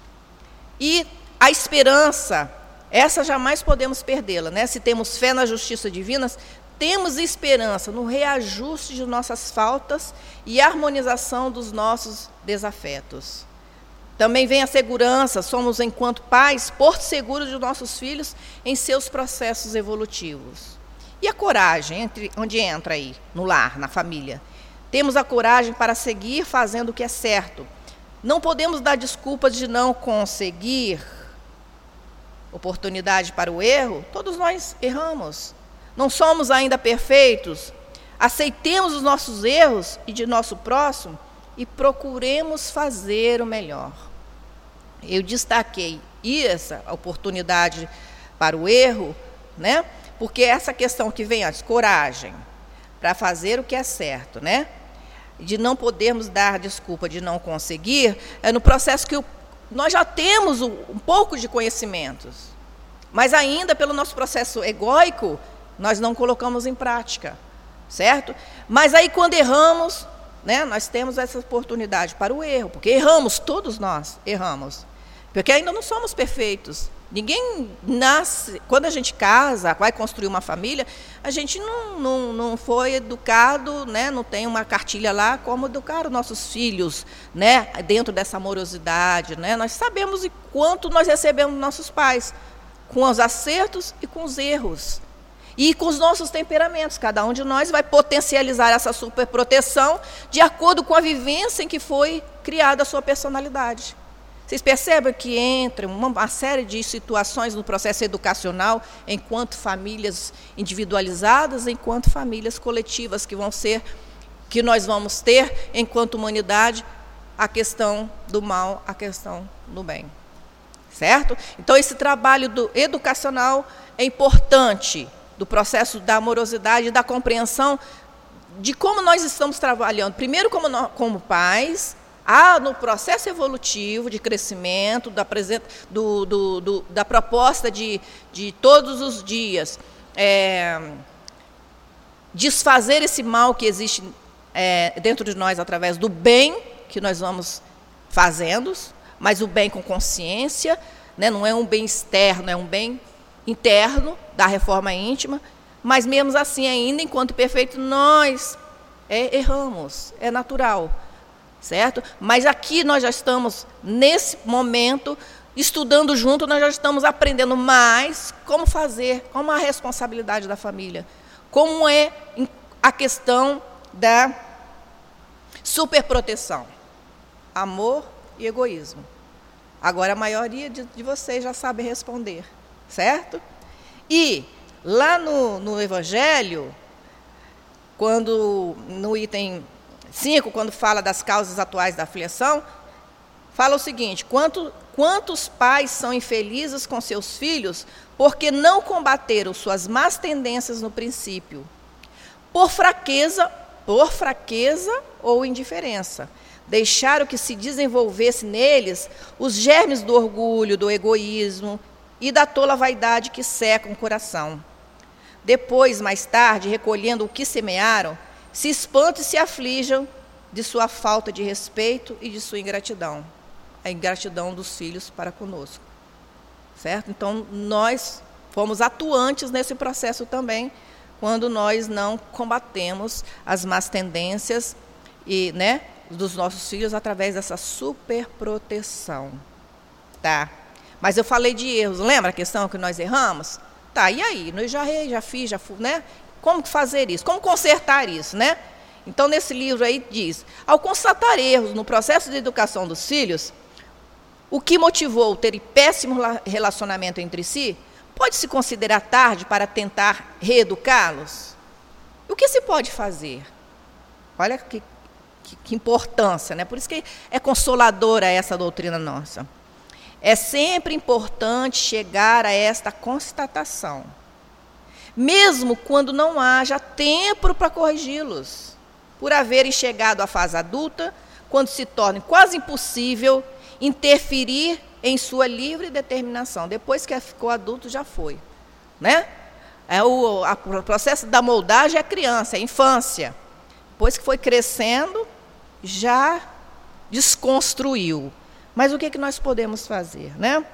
E a esperança, essa jamais podemos perdê-la, né? Se temos fé na justiça divina, temos esperança no reajuste de nossas faltas e harmonização dos nossos desafetos. Também vem a segurança, somos, enquanto pais, porto seguro de nossos filhos em seus processos evolutivos. E a coragem, entre, onde entra aí? No lar, na família. Temos a coragem para seguir fazendo o que é certo. Não podemos dar desculpas de não conseguir oportunidade para o erro. Todos nós erramos. Não somos ainda perfeitos. Aceitemos os nossos erros e de nosso próximo e procuremos fazer o melhor. Eu destaquei essa oportunidade para o erro, né? Porque essa questão que vem antes, coragem, para fazer o que é certo, né? De não podermos dar desculpa de não conseguir, é no processo que o, nós já temos um, um pouco de conhecimentos, mas ainda pelo nosso processo egóico, nós não colocamos em prática, certo? Mas aí quando erramos, né, nós temos essa oportunidade para o erro, porque erramos, todos nós erramos, porque ainda não somos perfeitos. Ninguém nasce, quando a gente casa, vai construir uma família, a gente não, não, não foi educado, né, não tem uma cartilha lá como educar os nossos filhos, né, dentro dessa amorosidade, né? Nós sabemos o quanto nós recebemos dos nossos pais, com os acertos e com os erros. E com os nossos temperamentos, cada um de nós vai potencializar essa superproteção de acordo com a vivência em que foi criada a sua personalidade. Vocês percebem que entra uma, uma série de situações no processo educacional, enquanto famílias individualizadas, enquanto famílias coletivas, que vão ser, que nós vamos ter, enquanto humanidade, a questão do mal, a questão do bem. certo? Então, esse trabalho do educacional é importante, do processo da amorosidade, da compreensão de como nós estamos trabalhando, primeiro como, nós, como pais, ah, no processo evolutivo de crescimento, da, do, do, do, da proposta de, de todos os dias, é, desfazer esse mal que existe é, dentro de nós através do bem que nós vamos fazendo, mas o bem com consciência, né, não é um bem externo, é um bem interno da reforma íntima, mas mesmo assim, ainda enquanto perfeito, nós é, erramos, é natural, certo? Mas aqui nós já estamos, nesse momento, estudando junto, nós já estamos aprendendo mais como fazer, como a responsabilidade da família, como é a questão da superproteção, amor e egoísmo. Agora, a maioria de, de vocês já sabe responder, certo? E lá no, no Evangelho, quando no item cinco, quando fala das causas atuais da aflição, fala o seguinte: quanto, quantos pais são infelizes com seus filhos porque não combateram suas más tendências no princípio, por fraqueza, por fraqueza ou indiferença. Deixaram que se desenvolvesse neles os germes do orgulho, do egoísmo e da tola vaidade que secam o coração. Depois, mais tarde, recolhendo o que semearam, se espantam e se aflijam de sua falta de respeito e de sua ingratidão. A ingratidão dos filhos para conosco. Certo? Então, nós fomos atuantes nesse processo também, quando nós não combatemos as más tendências e, né, dos nossos filhos através dessa superproteção. Tá? Mas eu falei de erros, lembra a questão que nós erramos? Tá, e aí? Eu já errei, já fiz, já fui, né? Como fazer isso? Como consertar isso, né? Então, nesse livro aí diz, ao constatar erros no processo de educação dos filhos, o que motivou ter péssimo relacionamento entre si, pode-se considerar tarde para tentar reeducá-los? O que se pode fazer? Olha que, que, que importância, né? Por isso que é consoladora essa doutrina nossa. É sempre importante chegar a esta constatação, mesmo quando não haja tempo para corrigi-los, por haverem chegado à fase adulta, quando se torne quase impossível interferir em sua livre determinação. Depois que ficou adulto, já foi. Né? É o, a, o processo da moldagem é a criança, é a infância. Depois que foi crescendo, já desconstruiu. Mas o que, é que nós podemos fazer, né?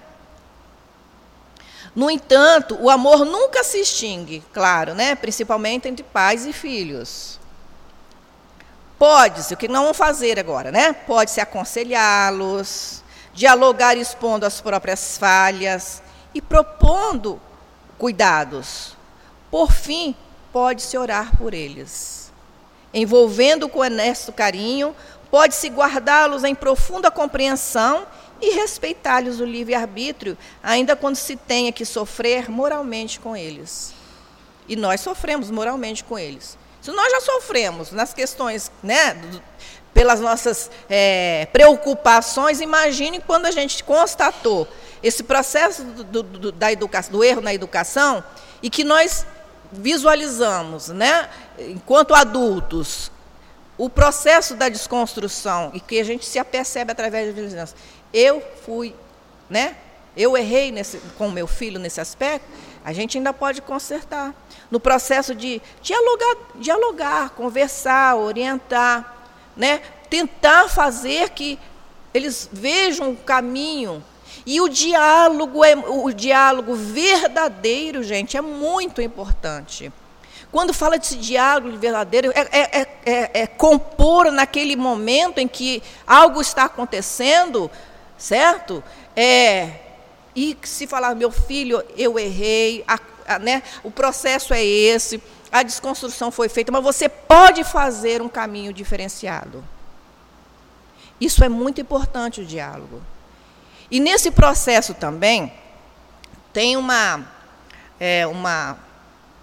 No entanto, o amor nunca se extingue, claro, né? Principalmente entre pais e filhos. Pode-se, o que não vamos fazer agora, né? Pode-se aconselhá-los, dialogar expondo as próprias falhas e propondo cuidados. Por fim, pode-se orar por eles. Envolvendo com honesto carinho, pode-se guardá-los em profunda compreensão e respeitar-lhes o livre-arbítrio, ainda quando se tenha que sofrer moralmente com eles. E nós sofremos moralmente com eles. Se nós já sofremos nas questões, né, do, pelas nossas é, preocupações, imagine quando a gente constatou esse processo do, do, da educação, do erro na educação, e que nós visualizamos, né, enquanto adultos, o processo da desconstrução, e que a gente se apercebe através da vigilância. Eu fui, né? Eu errei nesse, com o meu filho nesse aspecto, a gente ainda pode consertar. No processo de dialogar, dialogar, conversar, orientar, né? Tentar fazer que eles vejam o caminho. E o diálogo, é, o diálogo verdadeiro, gente, é muito importante. Quando fala desse diálogo verdadeiro, é, é, é, é compor naquele momento em que algo está acontecendo, certo? É, e se falar, meu filho, eu errei, a, a, né, o processo é esse, a desconstrução foi feita, mas você pode fazer um caminho diferenciado. Isso é muito importante, o diálogo. E nesse processo também, tem uma... É, uma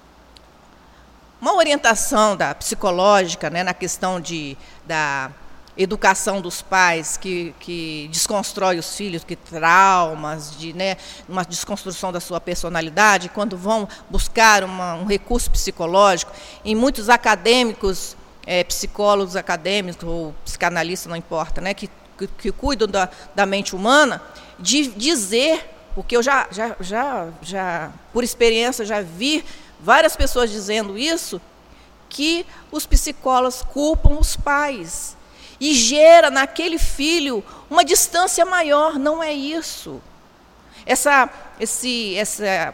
Uma orientação da psicológica, né, na questão de, da educação dos pais, que, que desconstrói os filhos, que traumas, de, né, uma desconstrução da sua personalidade, quando vão buscar uma, um recurso psicológico. Em muitos acadêmicos, é, psicólogos acadêmicos, ou psicanalistas, não importa, né, que, que, que cuidam da, da mente humana, de dizer, porque eu já, já, já, já, por experiência, já vi várias pessoas dizendo isso, que os psicólogos culpam os pais. E gera naquele filho uma distância maior. Não é isso. Essa, esse, essa,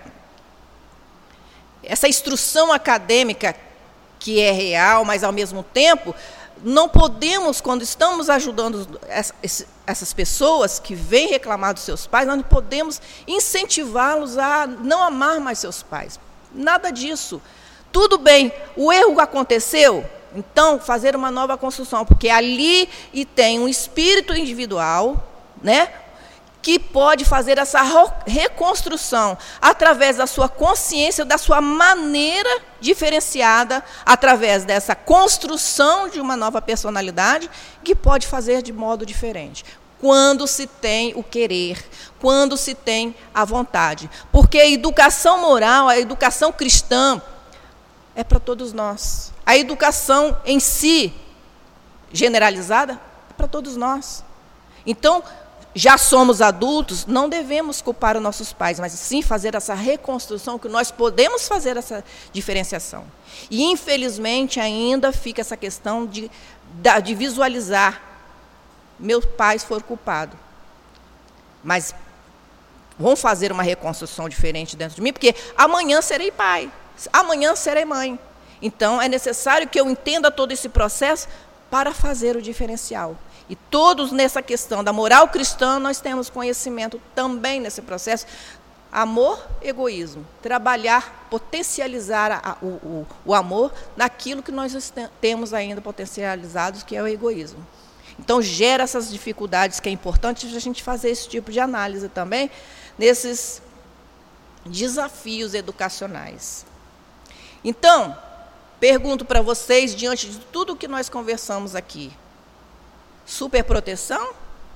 essa instrução acadêmica que é real, mas ao mesmo tempo, não podemos, quando estamos ajudando essas pessoas que vêm reclamar dos seus pais, nós não podemos incentivá-los a não amar mais seus pais. Nada disso. Tudo bem, o erro aconteceu. Então, fazer uma nova construção, porque ali e tem um espírito individual, né, que pode fazer essa reconstrução através da sua consciência, da sua maneira diferenciada, através dessa construção de uma nova personalidade, que pode fazer de modo diferente. Quando se tem o querer, quando se tem a vontade. Porque a educação moral, a educação cristã, é para todos nós. A educação em si, generalizada, é para todos nós. Então, já somos adultos, não devemos culpar os nossos pais, mas sim fazer essa reconstrução, que nós podemos fazer essa diferenciação. E, infelizmente, ainda fica essa questão de, de visualizar, meus pais foram culpados. Mas vão fazer uma reconstrução diferente dentro de mim, porque amanhã serei pai, amanhã serei mãe. Então, é necessário que eu entenda todo esse processo para fazer o diferencial. E todos nessa questão da moral cristã, nós temos conhecimento também nesse processo. Amor, egoísmo. Trabalhar, potencializar a, o, o, o amor naquilo que nós temos ainda potencializados, que é o egoísmo. Então, gera essas dificuldades, que é importante a gente fazer esse tipo de análise também, nesses desafios educacionais. Então, pergunto para vocês, diante de tudo que nós conversamos aqui, superproteção?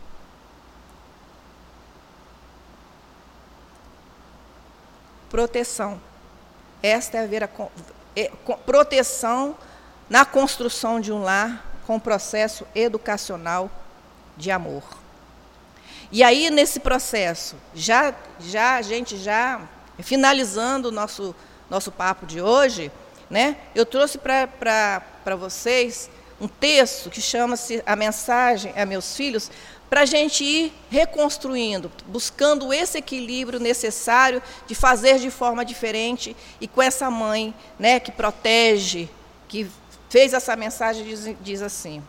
Proteção. Esta é a ver a é, proteção na construção de um lar com um processo educacional de amor. E aí, nesse processo, já, já a gente já finalizando o nosso, nosso papo de hoje, né, eu trouxe para vocês um texto que chama-se A Mensagem a Meus Filhos, para a gente ir reconstruindo, buscando esse equilíbrio necessário de fazer de forma diferente, e com essa mãe, né, que protege, que fez essa mensagem, diz, diz assim: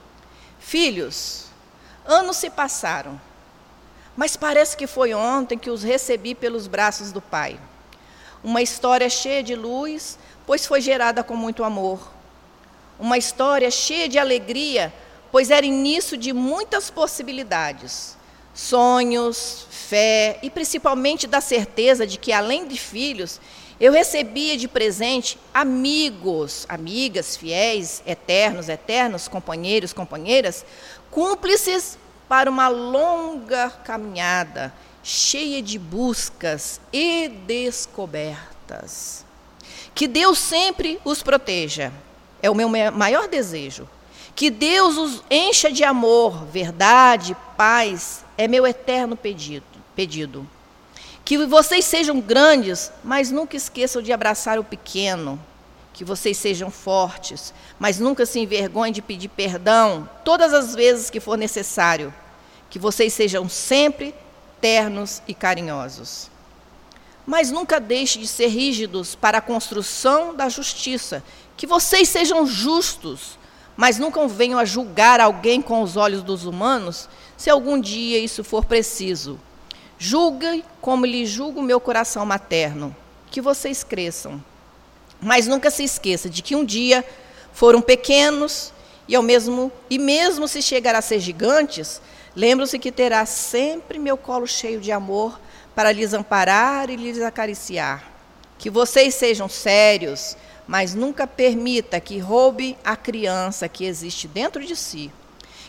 filhos, anos se passaram, mas parece que foi ontem que os recebi pelos braços do Pai. Uma história cheia de luz, pois foi gerada com muito amor. Uma história cheia de alegria, pois era início de muitas possibilidades, sonhos, fé e principalmente da certeza de que, além de filhos, eu recebia de presente amigos, amigas, fiéis, eternos, eternos, companheiros, companheiras, cúmplices para uma longa caminhada, cheia de buscas e descobertas. Que Deus sempre os proteja, é o meu maior desejo. Que Deus os encha de amor, verdade, paz, é meu eterno pedido. pedido. Que vocês sejam grandes, mas nunca esqueçam de abraçar o pequeno. Que vocês sejam fortes, mas nunca se envergonhem de pedir perdão todas as vezes que for necessário. Que vocês sejam sempre ternos e carinhosos. Mas nunca deixem de ser rígidos para a construção da justiça. Que vocês sejam justos, mas nunca venham a julgar alguém com os olhos dos humanos, se algum dia isso for preciso. Julguem como lhe julga o meu coração materno. Que vocês cresçam. Mas nunca se esqueça de que um dia foram pequenos e, ao mesmo, e mesmo se chegar a ser gigantes, lembre-se que terá sempre meu colo cheio de amor para lhes amparar e lhes acariciar. Que vocês sejam sérios, mas nunca permita que roube a criança que existe dentro de si.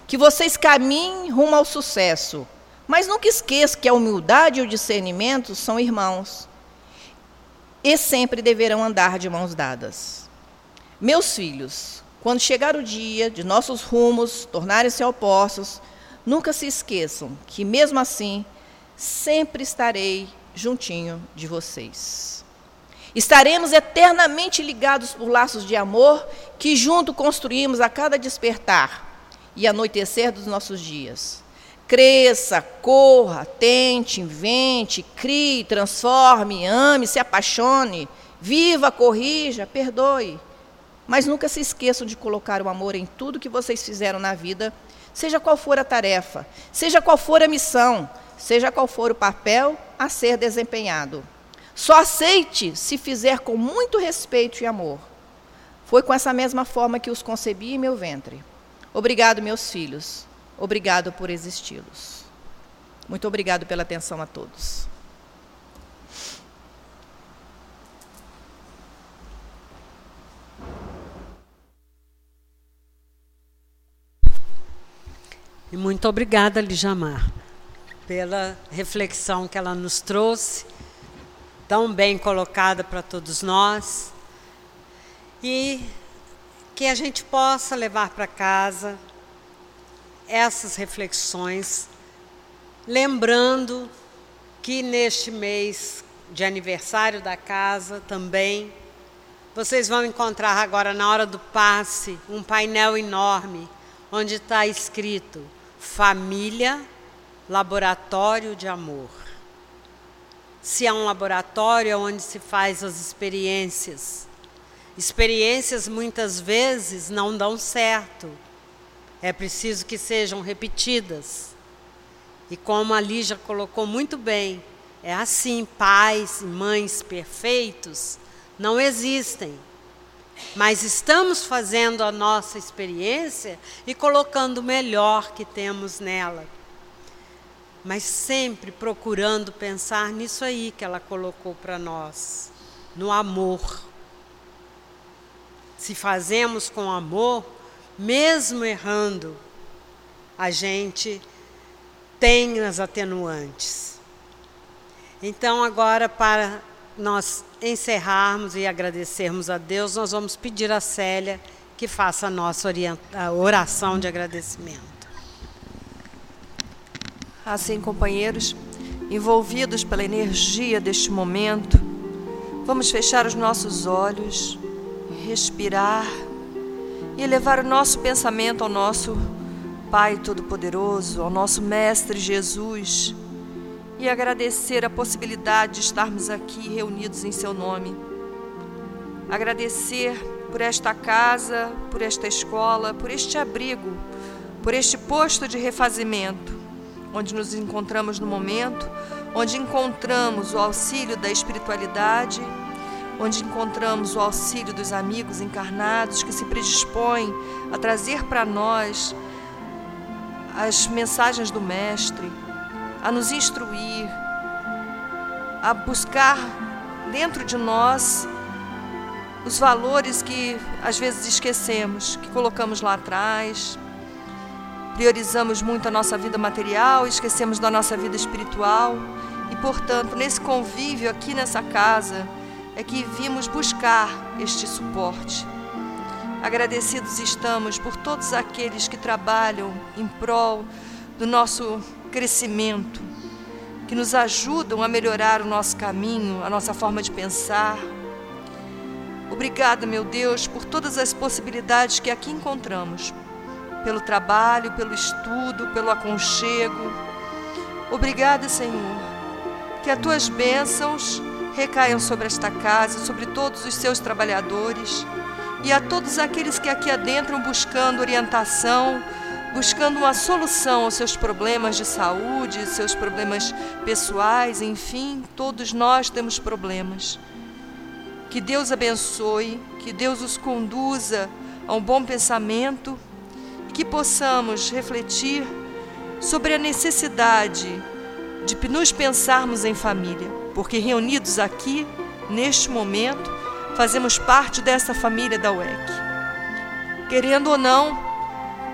que vocês caminhem rumo ao sucesso. Mas nunca esqueça que a humildade e o discernimento são irmãos e sempre deverão andar de mãos dadas. Meus filhos, quando chegar o dia de nossos rumos tornarem-se opostos, nunca se esqueçam que, mesmo assim, sempre estarei juntinho de vocês. Estaremos eternamente ligados por laços de amor que junto construímos a cada despertar e anoitecer dos nossos dias. Cresça, corra, tente, invente, crie, transforme, ame, se apaixone, viva, corrija, perdoe. Mas nunca se esqueçam de colocar o amor em tudo que vocês fizeram na vida, seja qual for a tarefa, seja qual for a missão, seja qual for o papel a ser desempenhado. Só aceite se fizer com muito respeito e amor. Foi com essa mesma forma que os concebi em meu ventre. Obrigado, meus filhos. Obrigado por existi-los. Muito obrigado pela atenção a todos. E muito obrigada, Lijamar, pela reflexão que ela nos trouxe, tão bem colocada para todos nós, e que a gente possa levar para casa essas reflexões, lembrando que neste mês de aniversário da casa também, vocês vão encontrar agora na hora do passe um painel enorme, onde está escrito Família, Laboratório de Amor. Se é um laboratório onde se faz as experiências, experiências muitas vezes não dão certo, é preciso que sejam repetidas. E como a Lígia colocou muito bem, é assim, pais e mães perfeitos não existem. Mas estamos fazendo a nossa experiência e colocando o melhor que temos nela. Mas sempre procurando pensar nisso aí que ela colocou para nós, no amor. Se fazemos com amor, mesmo errando, a gente tem as atenuantes. Então, agora, para nós encerrarmos e agradecermos a Deus, nós vamos pedir a Célia que faça a nossa a oração de agradecimento. Assim, companheiros, envolvidos pela energia deste momento, vamos fechar os nossos olhos, respirar e elevar o nosso pensamento ao nosso Pai Todo-Poderoso, ao nosso Mestre Jesus, e agradecer a possibilidade de estarmos aqui reunidos em seu nome. Agradecer por esta casa, por esta escola, por este abrigo, por este posto de refazimento, onde nos encontramos no momento, onde encontramos o auxílio da espiritualidade, onde encontramos o auxílio dos amigos encarnados que se predispõem a trazer para nós as mensagens do Mestre, a nos instruir, a buscar dentro de nós os valores que às vezes esquecemos, que colocamos lá atrás. Priorizamos muito a nossa vida material, esquecemos da nossa vida espiritual e, portanto, nesse convívio aqui nessa casa, é que vimos buscar este suporte. Agradecidos estamos por todos aqueles que trabalham em prol do nosso crescimento, que nos ajudam a melhorar o nosso caminho, a nossa forma de pensar. Obrigada, meu Deus, por todas as possibilidades que aqui encontramos, pelo trabalho, pelo estudo, pelo aconchego. Obrigada, Senhor, que as tuas bênçãos recaiam sobre esta casa, sobre todos os seus trabalhadores e a todos aqueles que aqui adentram buscando orientação, buscando uma solução aos seus problemas de saúde, seus problemas pessoais, enfim, todos nós temos problemas. Que Deus abençoe, que Deus os conduza a um bom pensamento e que possamos refletir sobre a necessidade de nos pensarmos em família, porque reunidos aqui, neste momento, fazemos parte dessa família da U E C. Querendo ou não,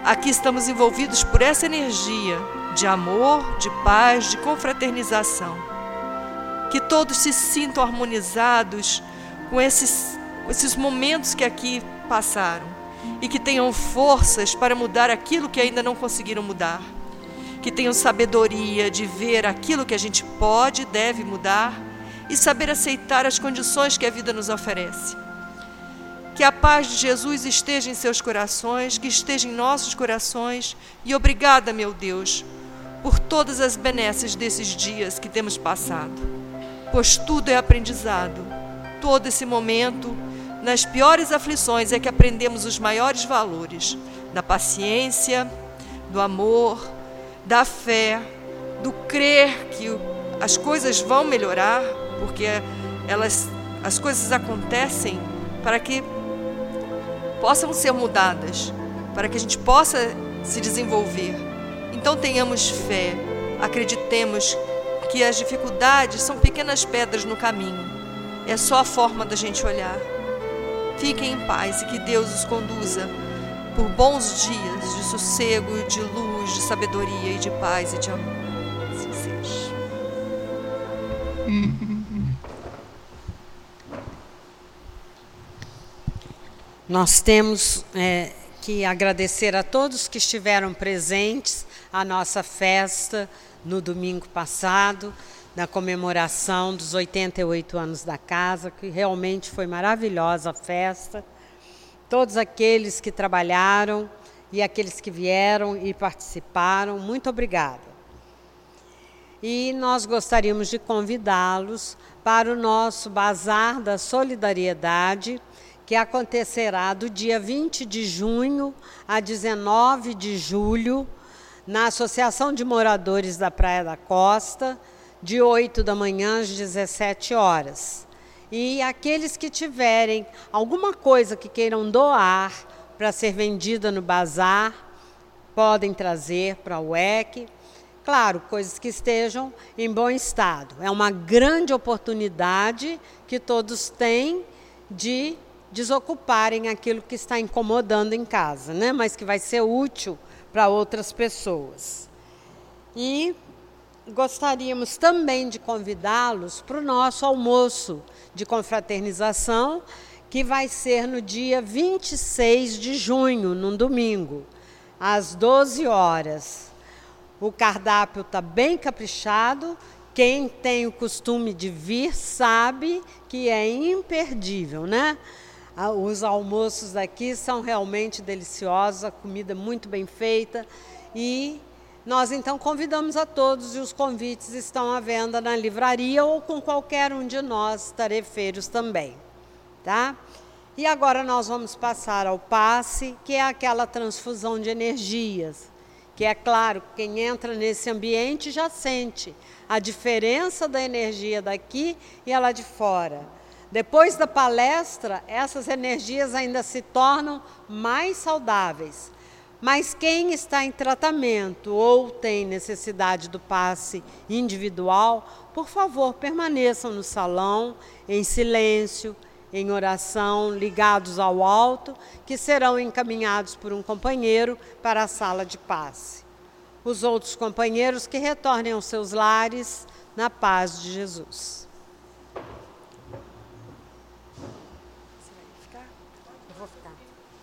aqui estamos envolvidos por essa energia de amor, de paz, de confraternização. Que todos se sintam harmonizados com esses, esses momentos que aqui passaram e que tenham forças para mudar aquilo que ainda não conseguiram mudar. Que tenham sabedoria de ver aquilo que a gente pode e deve mudar e saber aceitar as condições que a vida nos oferece. Que a paz de Jesus esteja em seus corações, que esteja em nossos corações. E obrigada, meu Deus, por todas as benesses desses dias que temos passado, pois tudo é aprendizado. Todo esse momento, nas piores aflições, é que aprendemos os maiores valores da paciência, do amor, da fé, do crer que as coisas vão melhorar, porque elas, as coisas acontecem para que possam ser mudadas, para que a gente possa se desenvolver. Então tenhamos fé, acreditemos que as dificuldades são pequenas pedras no caminho. É só a forma da gente olhar. Fiquem em paz e que Deus os conduza por bons dias de sossego, de luz, de sabedoria e de paz e de amor. Assim seja. Nós temos é, que agradecer a todos que estiveram presentes à nossa festa no domingo passado, na comemoração dos oitenta e oito anos da casa, que realmente foi maravilhosa a festa. Todos aqueles que trabalharam e aqueles que vieram e participaram, muito obrigada. E nós gostaríamos de convidá-los para o nosso Bazar da Solidariedade, que acontecerá do dia vinte de junho a dezenove de julho, na Associação de Moradores da Praia da Costa, de oito da manhã às dezessete horas. E aqueles que tiverem alguma coisa que queiram doar para ser vendida no bazar, podem trazer para o U E C. Claro, coisas que estejam em bom estado. É uma grande oportunidade que todos têm de desocuparem aquilo que está incomodando em casa, né? Mas que vai ser útil para outras pessoas. E gostaríamos também de convidá-los para o nosso almoço de confraternização, que vai ser no dia vinte e seis de junho, num domingo, às doze horas. O cardápio está bem caprichado. Quem tem o costume de vir sabe que é imperdível, né? Os almoços daqui são realmente deliciosos, a comida muito bem feita. E nós, então, convidamos a todos, e os convites estão à venda na livraria ou com qualquer um de nós, tarefeiros também. Tá? E agora nós vamos passar ao passe, que é aquela transfusão de energias, que é claro, quem entra nesse ambiente já sente a diferença da energia daqui e ela de fora. Depois da palestra, essas energias ainda se tornam mais saudáveis. Mas quem está em tratamento ou tem necessidade do passe individual, por favor, permaneçam no salão, em silêncio, em oração, ligados ao alto, que serão encaminhados por um companheiro para a sala de passe. Os outros companheiros que retornem aos seus lares na paz de Jesus. Você vai ficar? Eu vou ficar.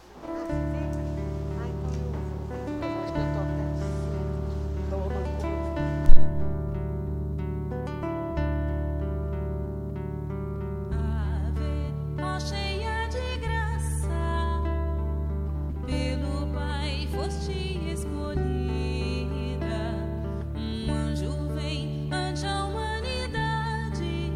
Cheia de graça, pelo Pai foste escolhida. Um anjo vem ante a humanidade.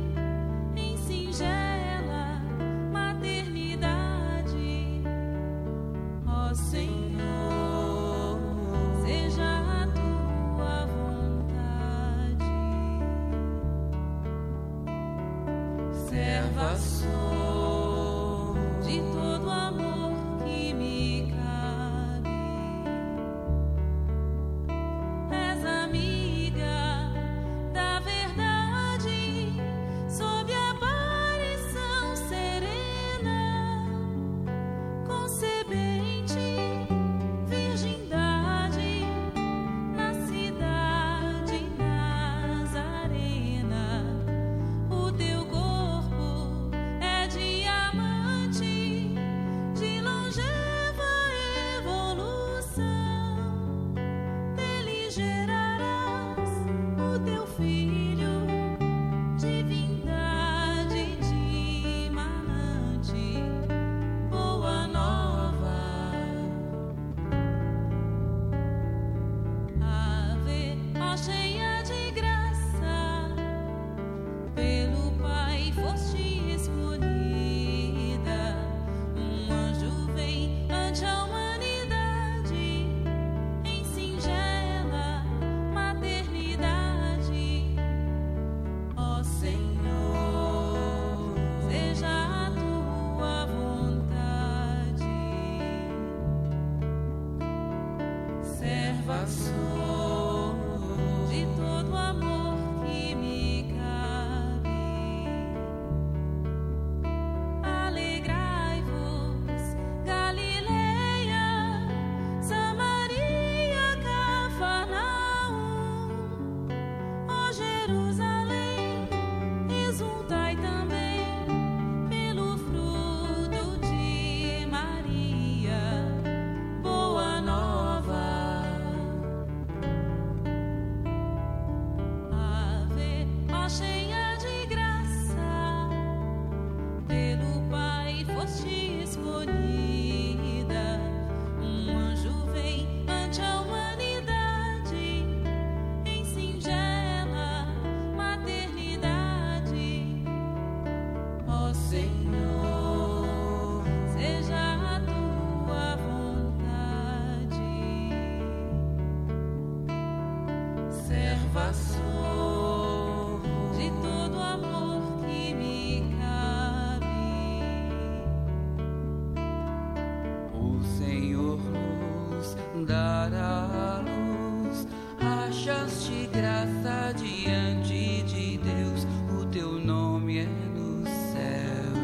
para a luz. Achaste graça diante de Deus, o teu nome é no céu.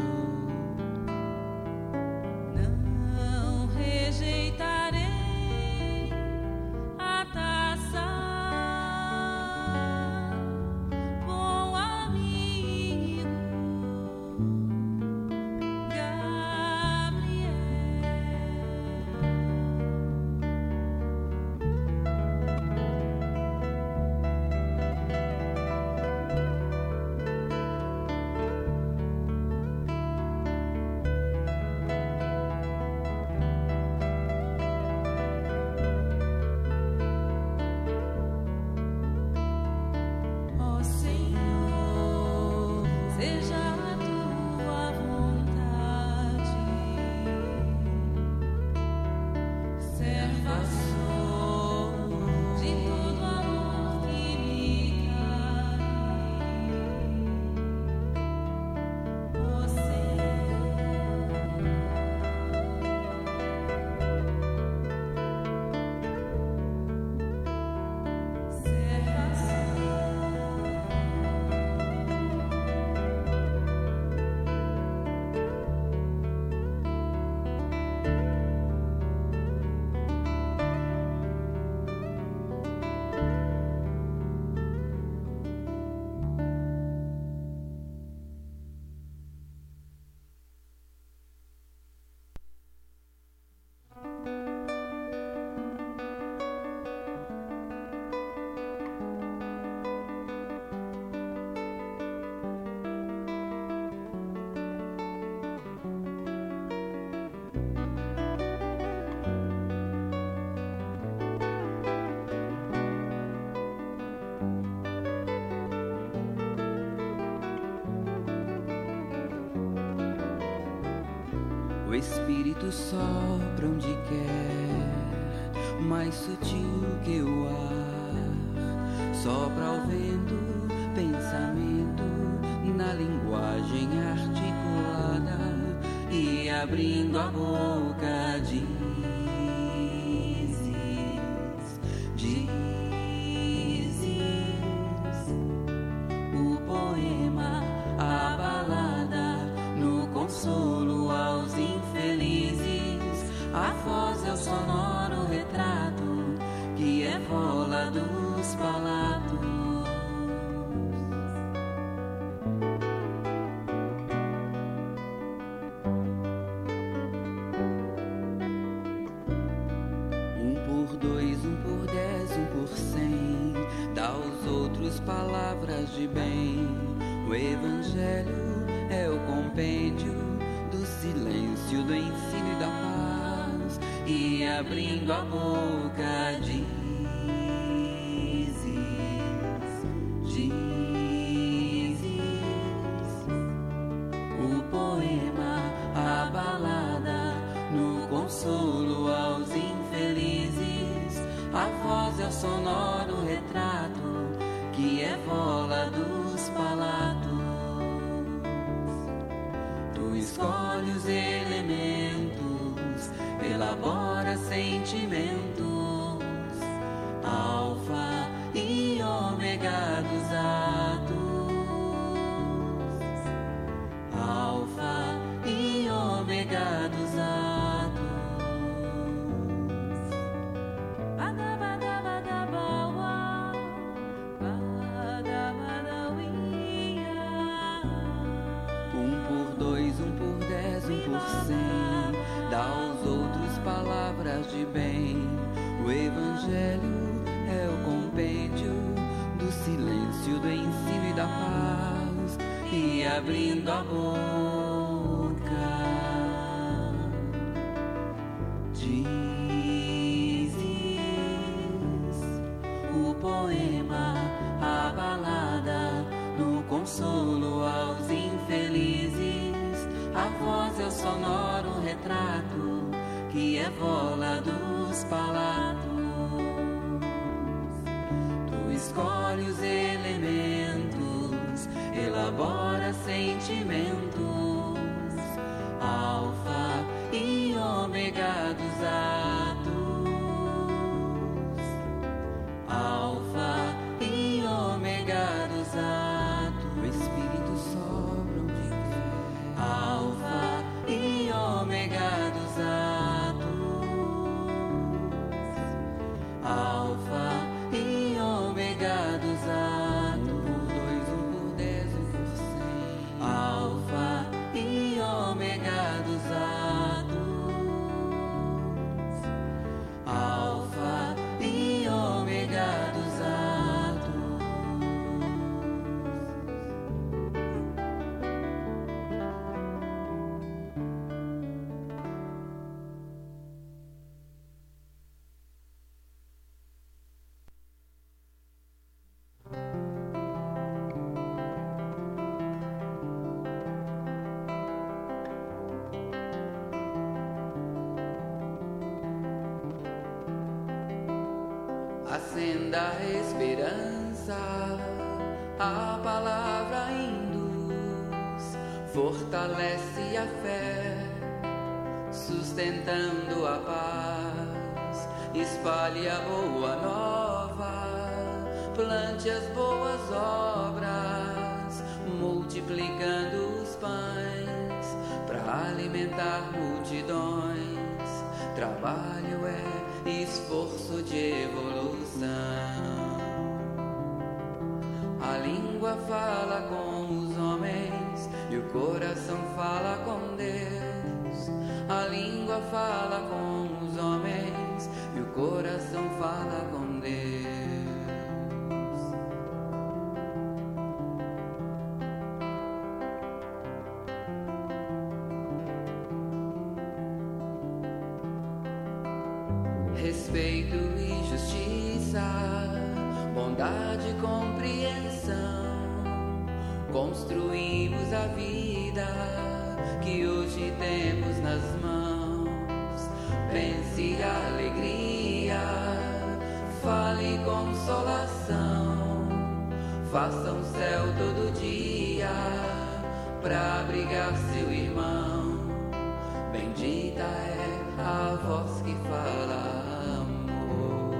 Não rejeitarei a taça, bom amigo Gabriel. Ó Senhor, seja a tua vontade. Serva sou de todo amor que me cabe. Ó Senhor, serva O Espírito sopra onde quer, mais sutil que o ar. Sopra ao vento, pensamento, na linguagem articulada. E abrindo a boca dizes, dizes o poema, a balada, no consolo aos infelizes. A voz é o sonoro retrato que evola dos palatos. Um por dois, um por dez, um por cem, dá aos outros palavras de bem. O Evangelho é o compêndio do silêncio, do ensino e da paz. E abrindo a boca dizes, dizes o poema, a balada, no consolo aos infelizes. A voz é o sonoro retrato que evola dos palatos. Tu escolhe os elementos, elabora sentimentos, alfa e ômega dos atos, alfa e ômega dos atos. Um por dois, um por dez, um por cem, dá aos outros palavras de bem. O Evangelho é o compêndio do silêncio, do ensino e da paz. E abrindo a boca dizes o poema, a balada, no consolo aos infelizes. A voz é o sonoro retrato que evola dos palatos. Tu escolhe os elementos, elabora sentimentos, alfa e ômega dos atos, da esperança, a palavra induz, fortalece a fé, sustentando a paz, espalhe a boa nova, plante as boas obras, multiplicando os pães para alimentar multidões. Trabalho é esforço de evolução. A língua fala com os homens e o coração fala com Deus. A língua fala com os homens e o coração fala com Deus. Respeito e justiça, bondade e compreensão, construímos a vida que hoje temos nas mãos. Pense alegria, fale consolação, faça um céu todo dia pra abrigar seu irmão. Bendita é a voz que fala amor.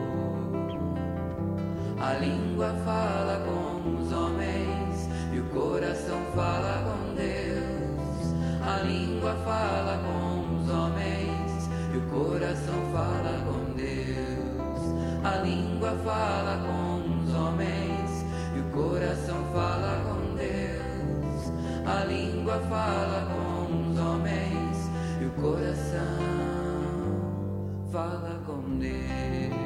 A língua fala com os homens e o coração fala com Deus. A língua fala com os homens e o coração fala com Deus. A língua fala com os homens e o coração fala com Deus. A língua fala com os homens e o coração fala com Deus.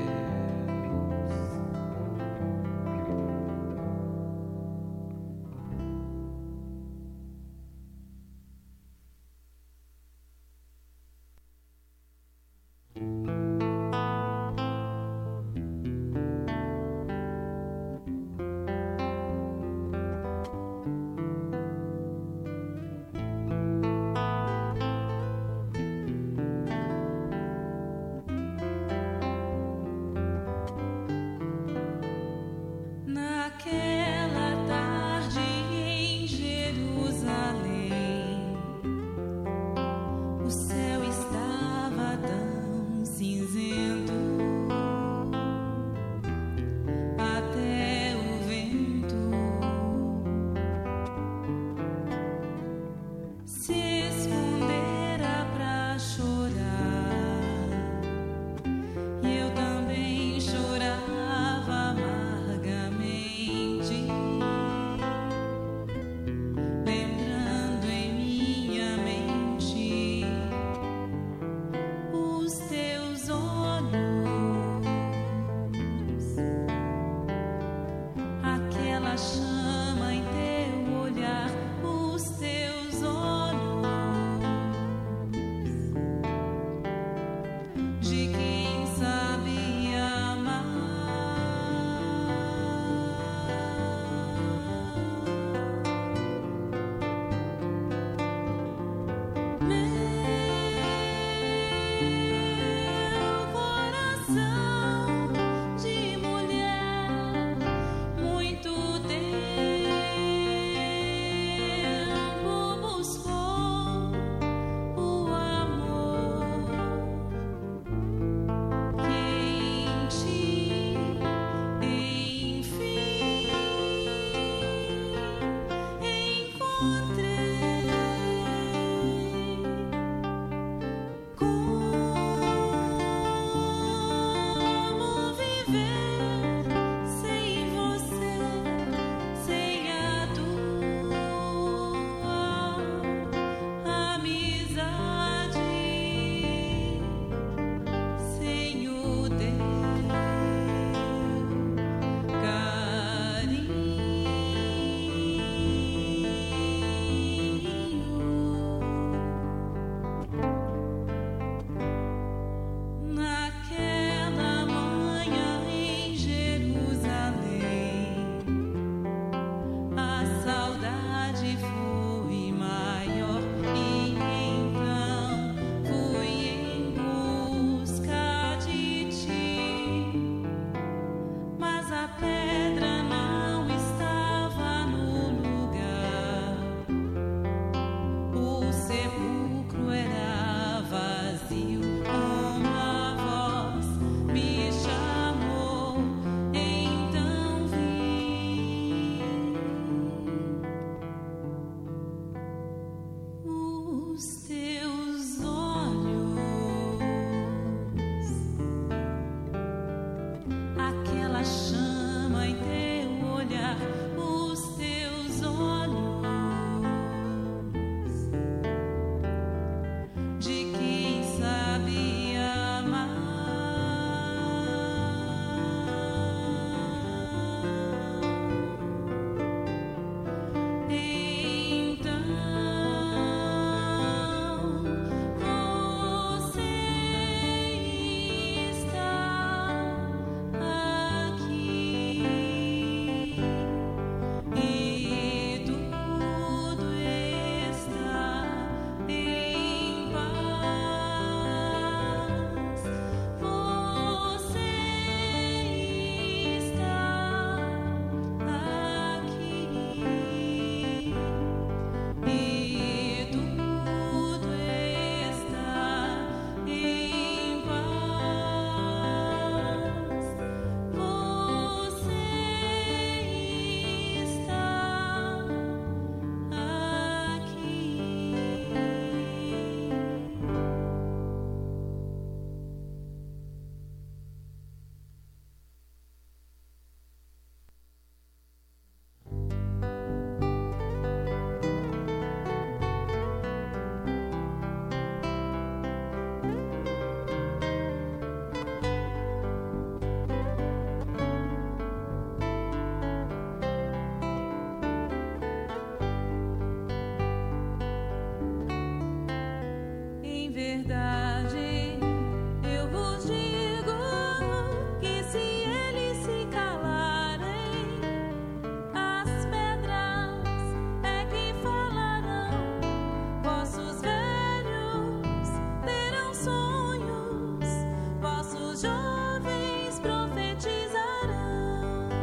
verdade, eu vos digo que se eles se calarem, as pedras é que falarão. Vossos velhos terão sonhos, vossos jovens profetizarão.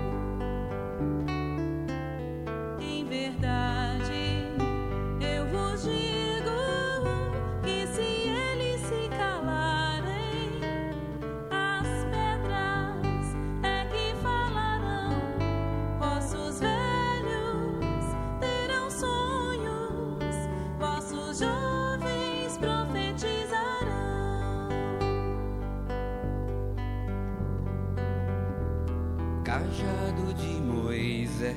Em verdade, eu vos digo que se eles se calarem, as pedras é que falarão. Vossos velhos terão sonhos, vossos jovens profetizarão. Cajado de Moisés,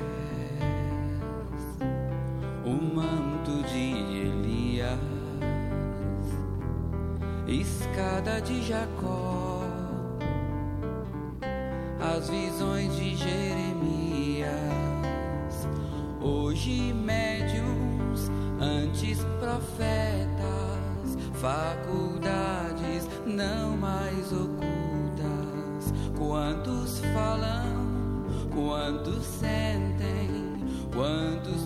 o manto de Elias, escada de Jacó, as visões de Jeremias. Hoje médiuns, antes profetas, faculdades não mais ocultas. Quantos falam, quantos sentem, quantos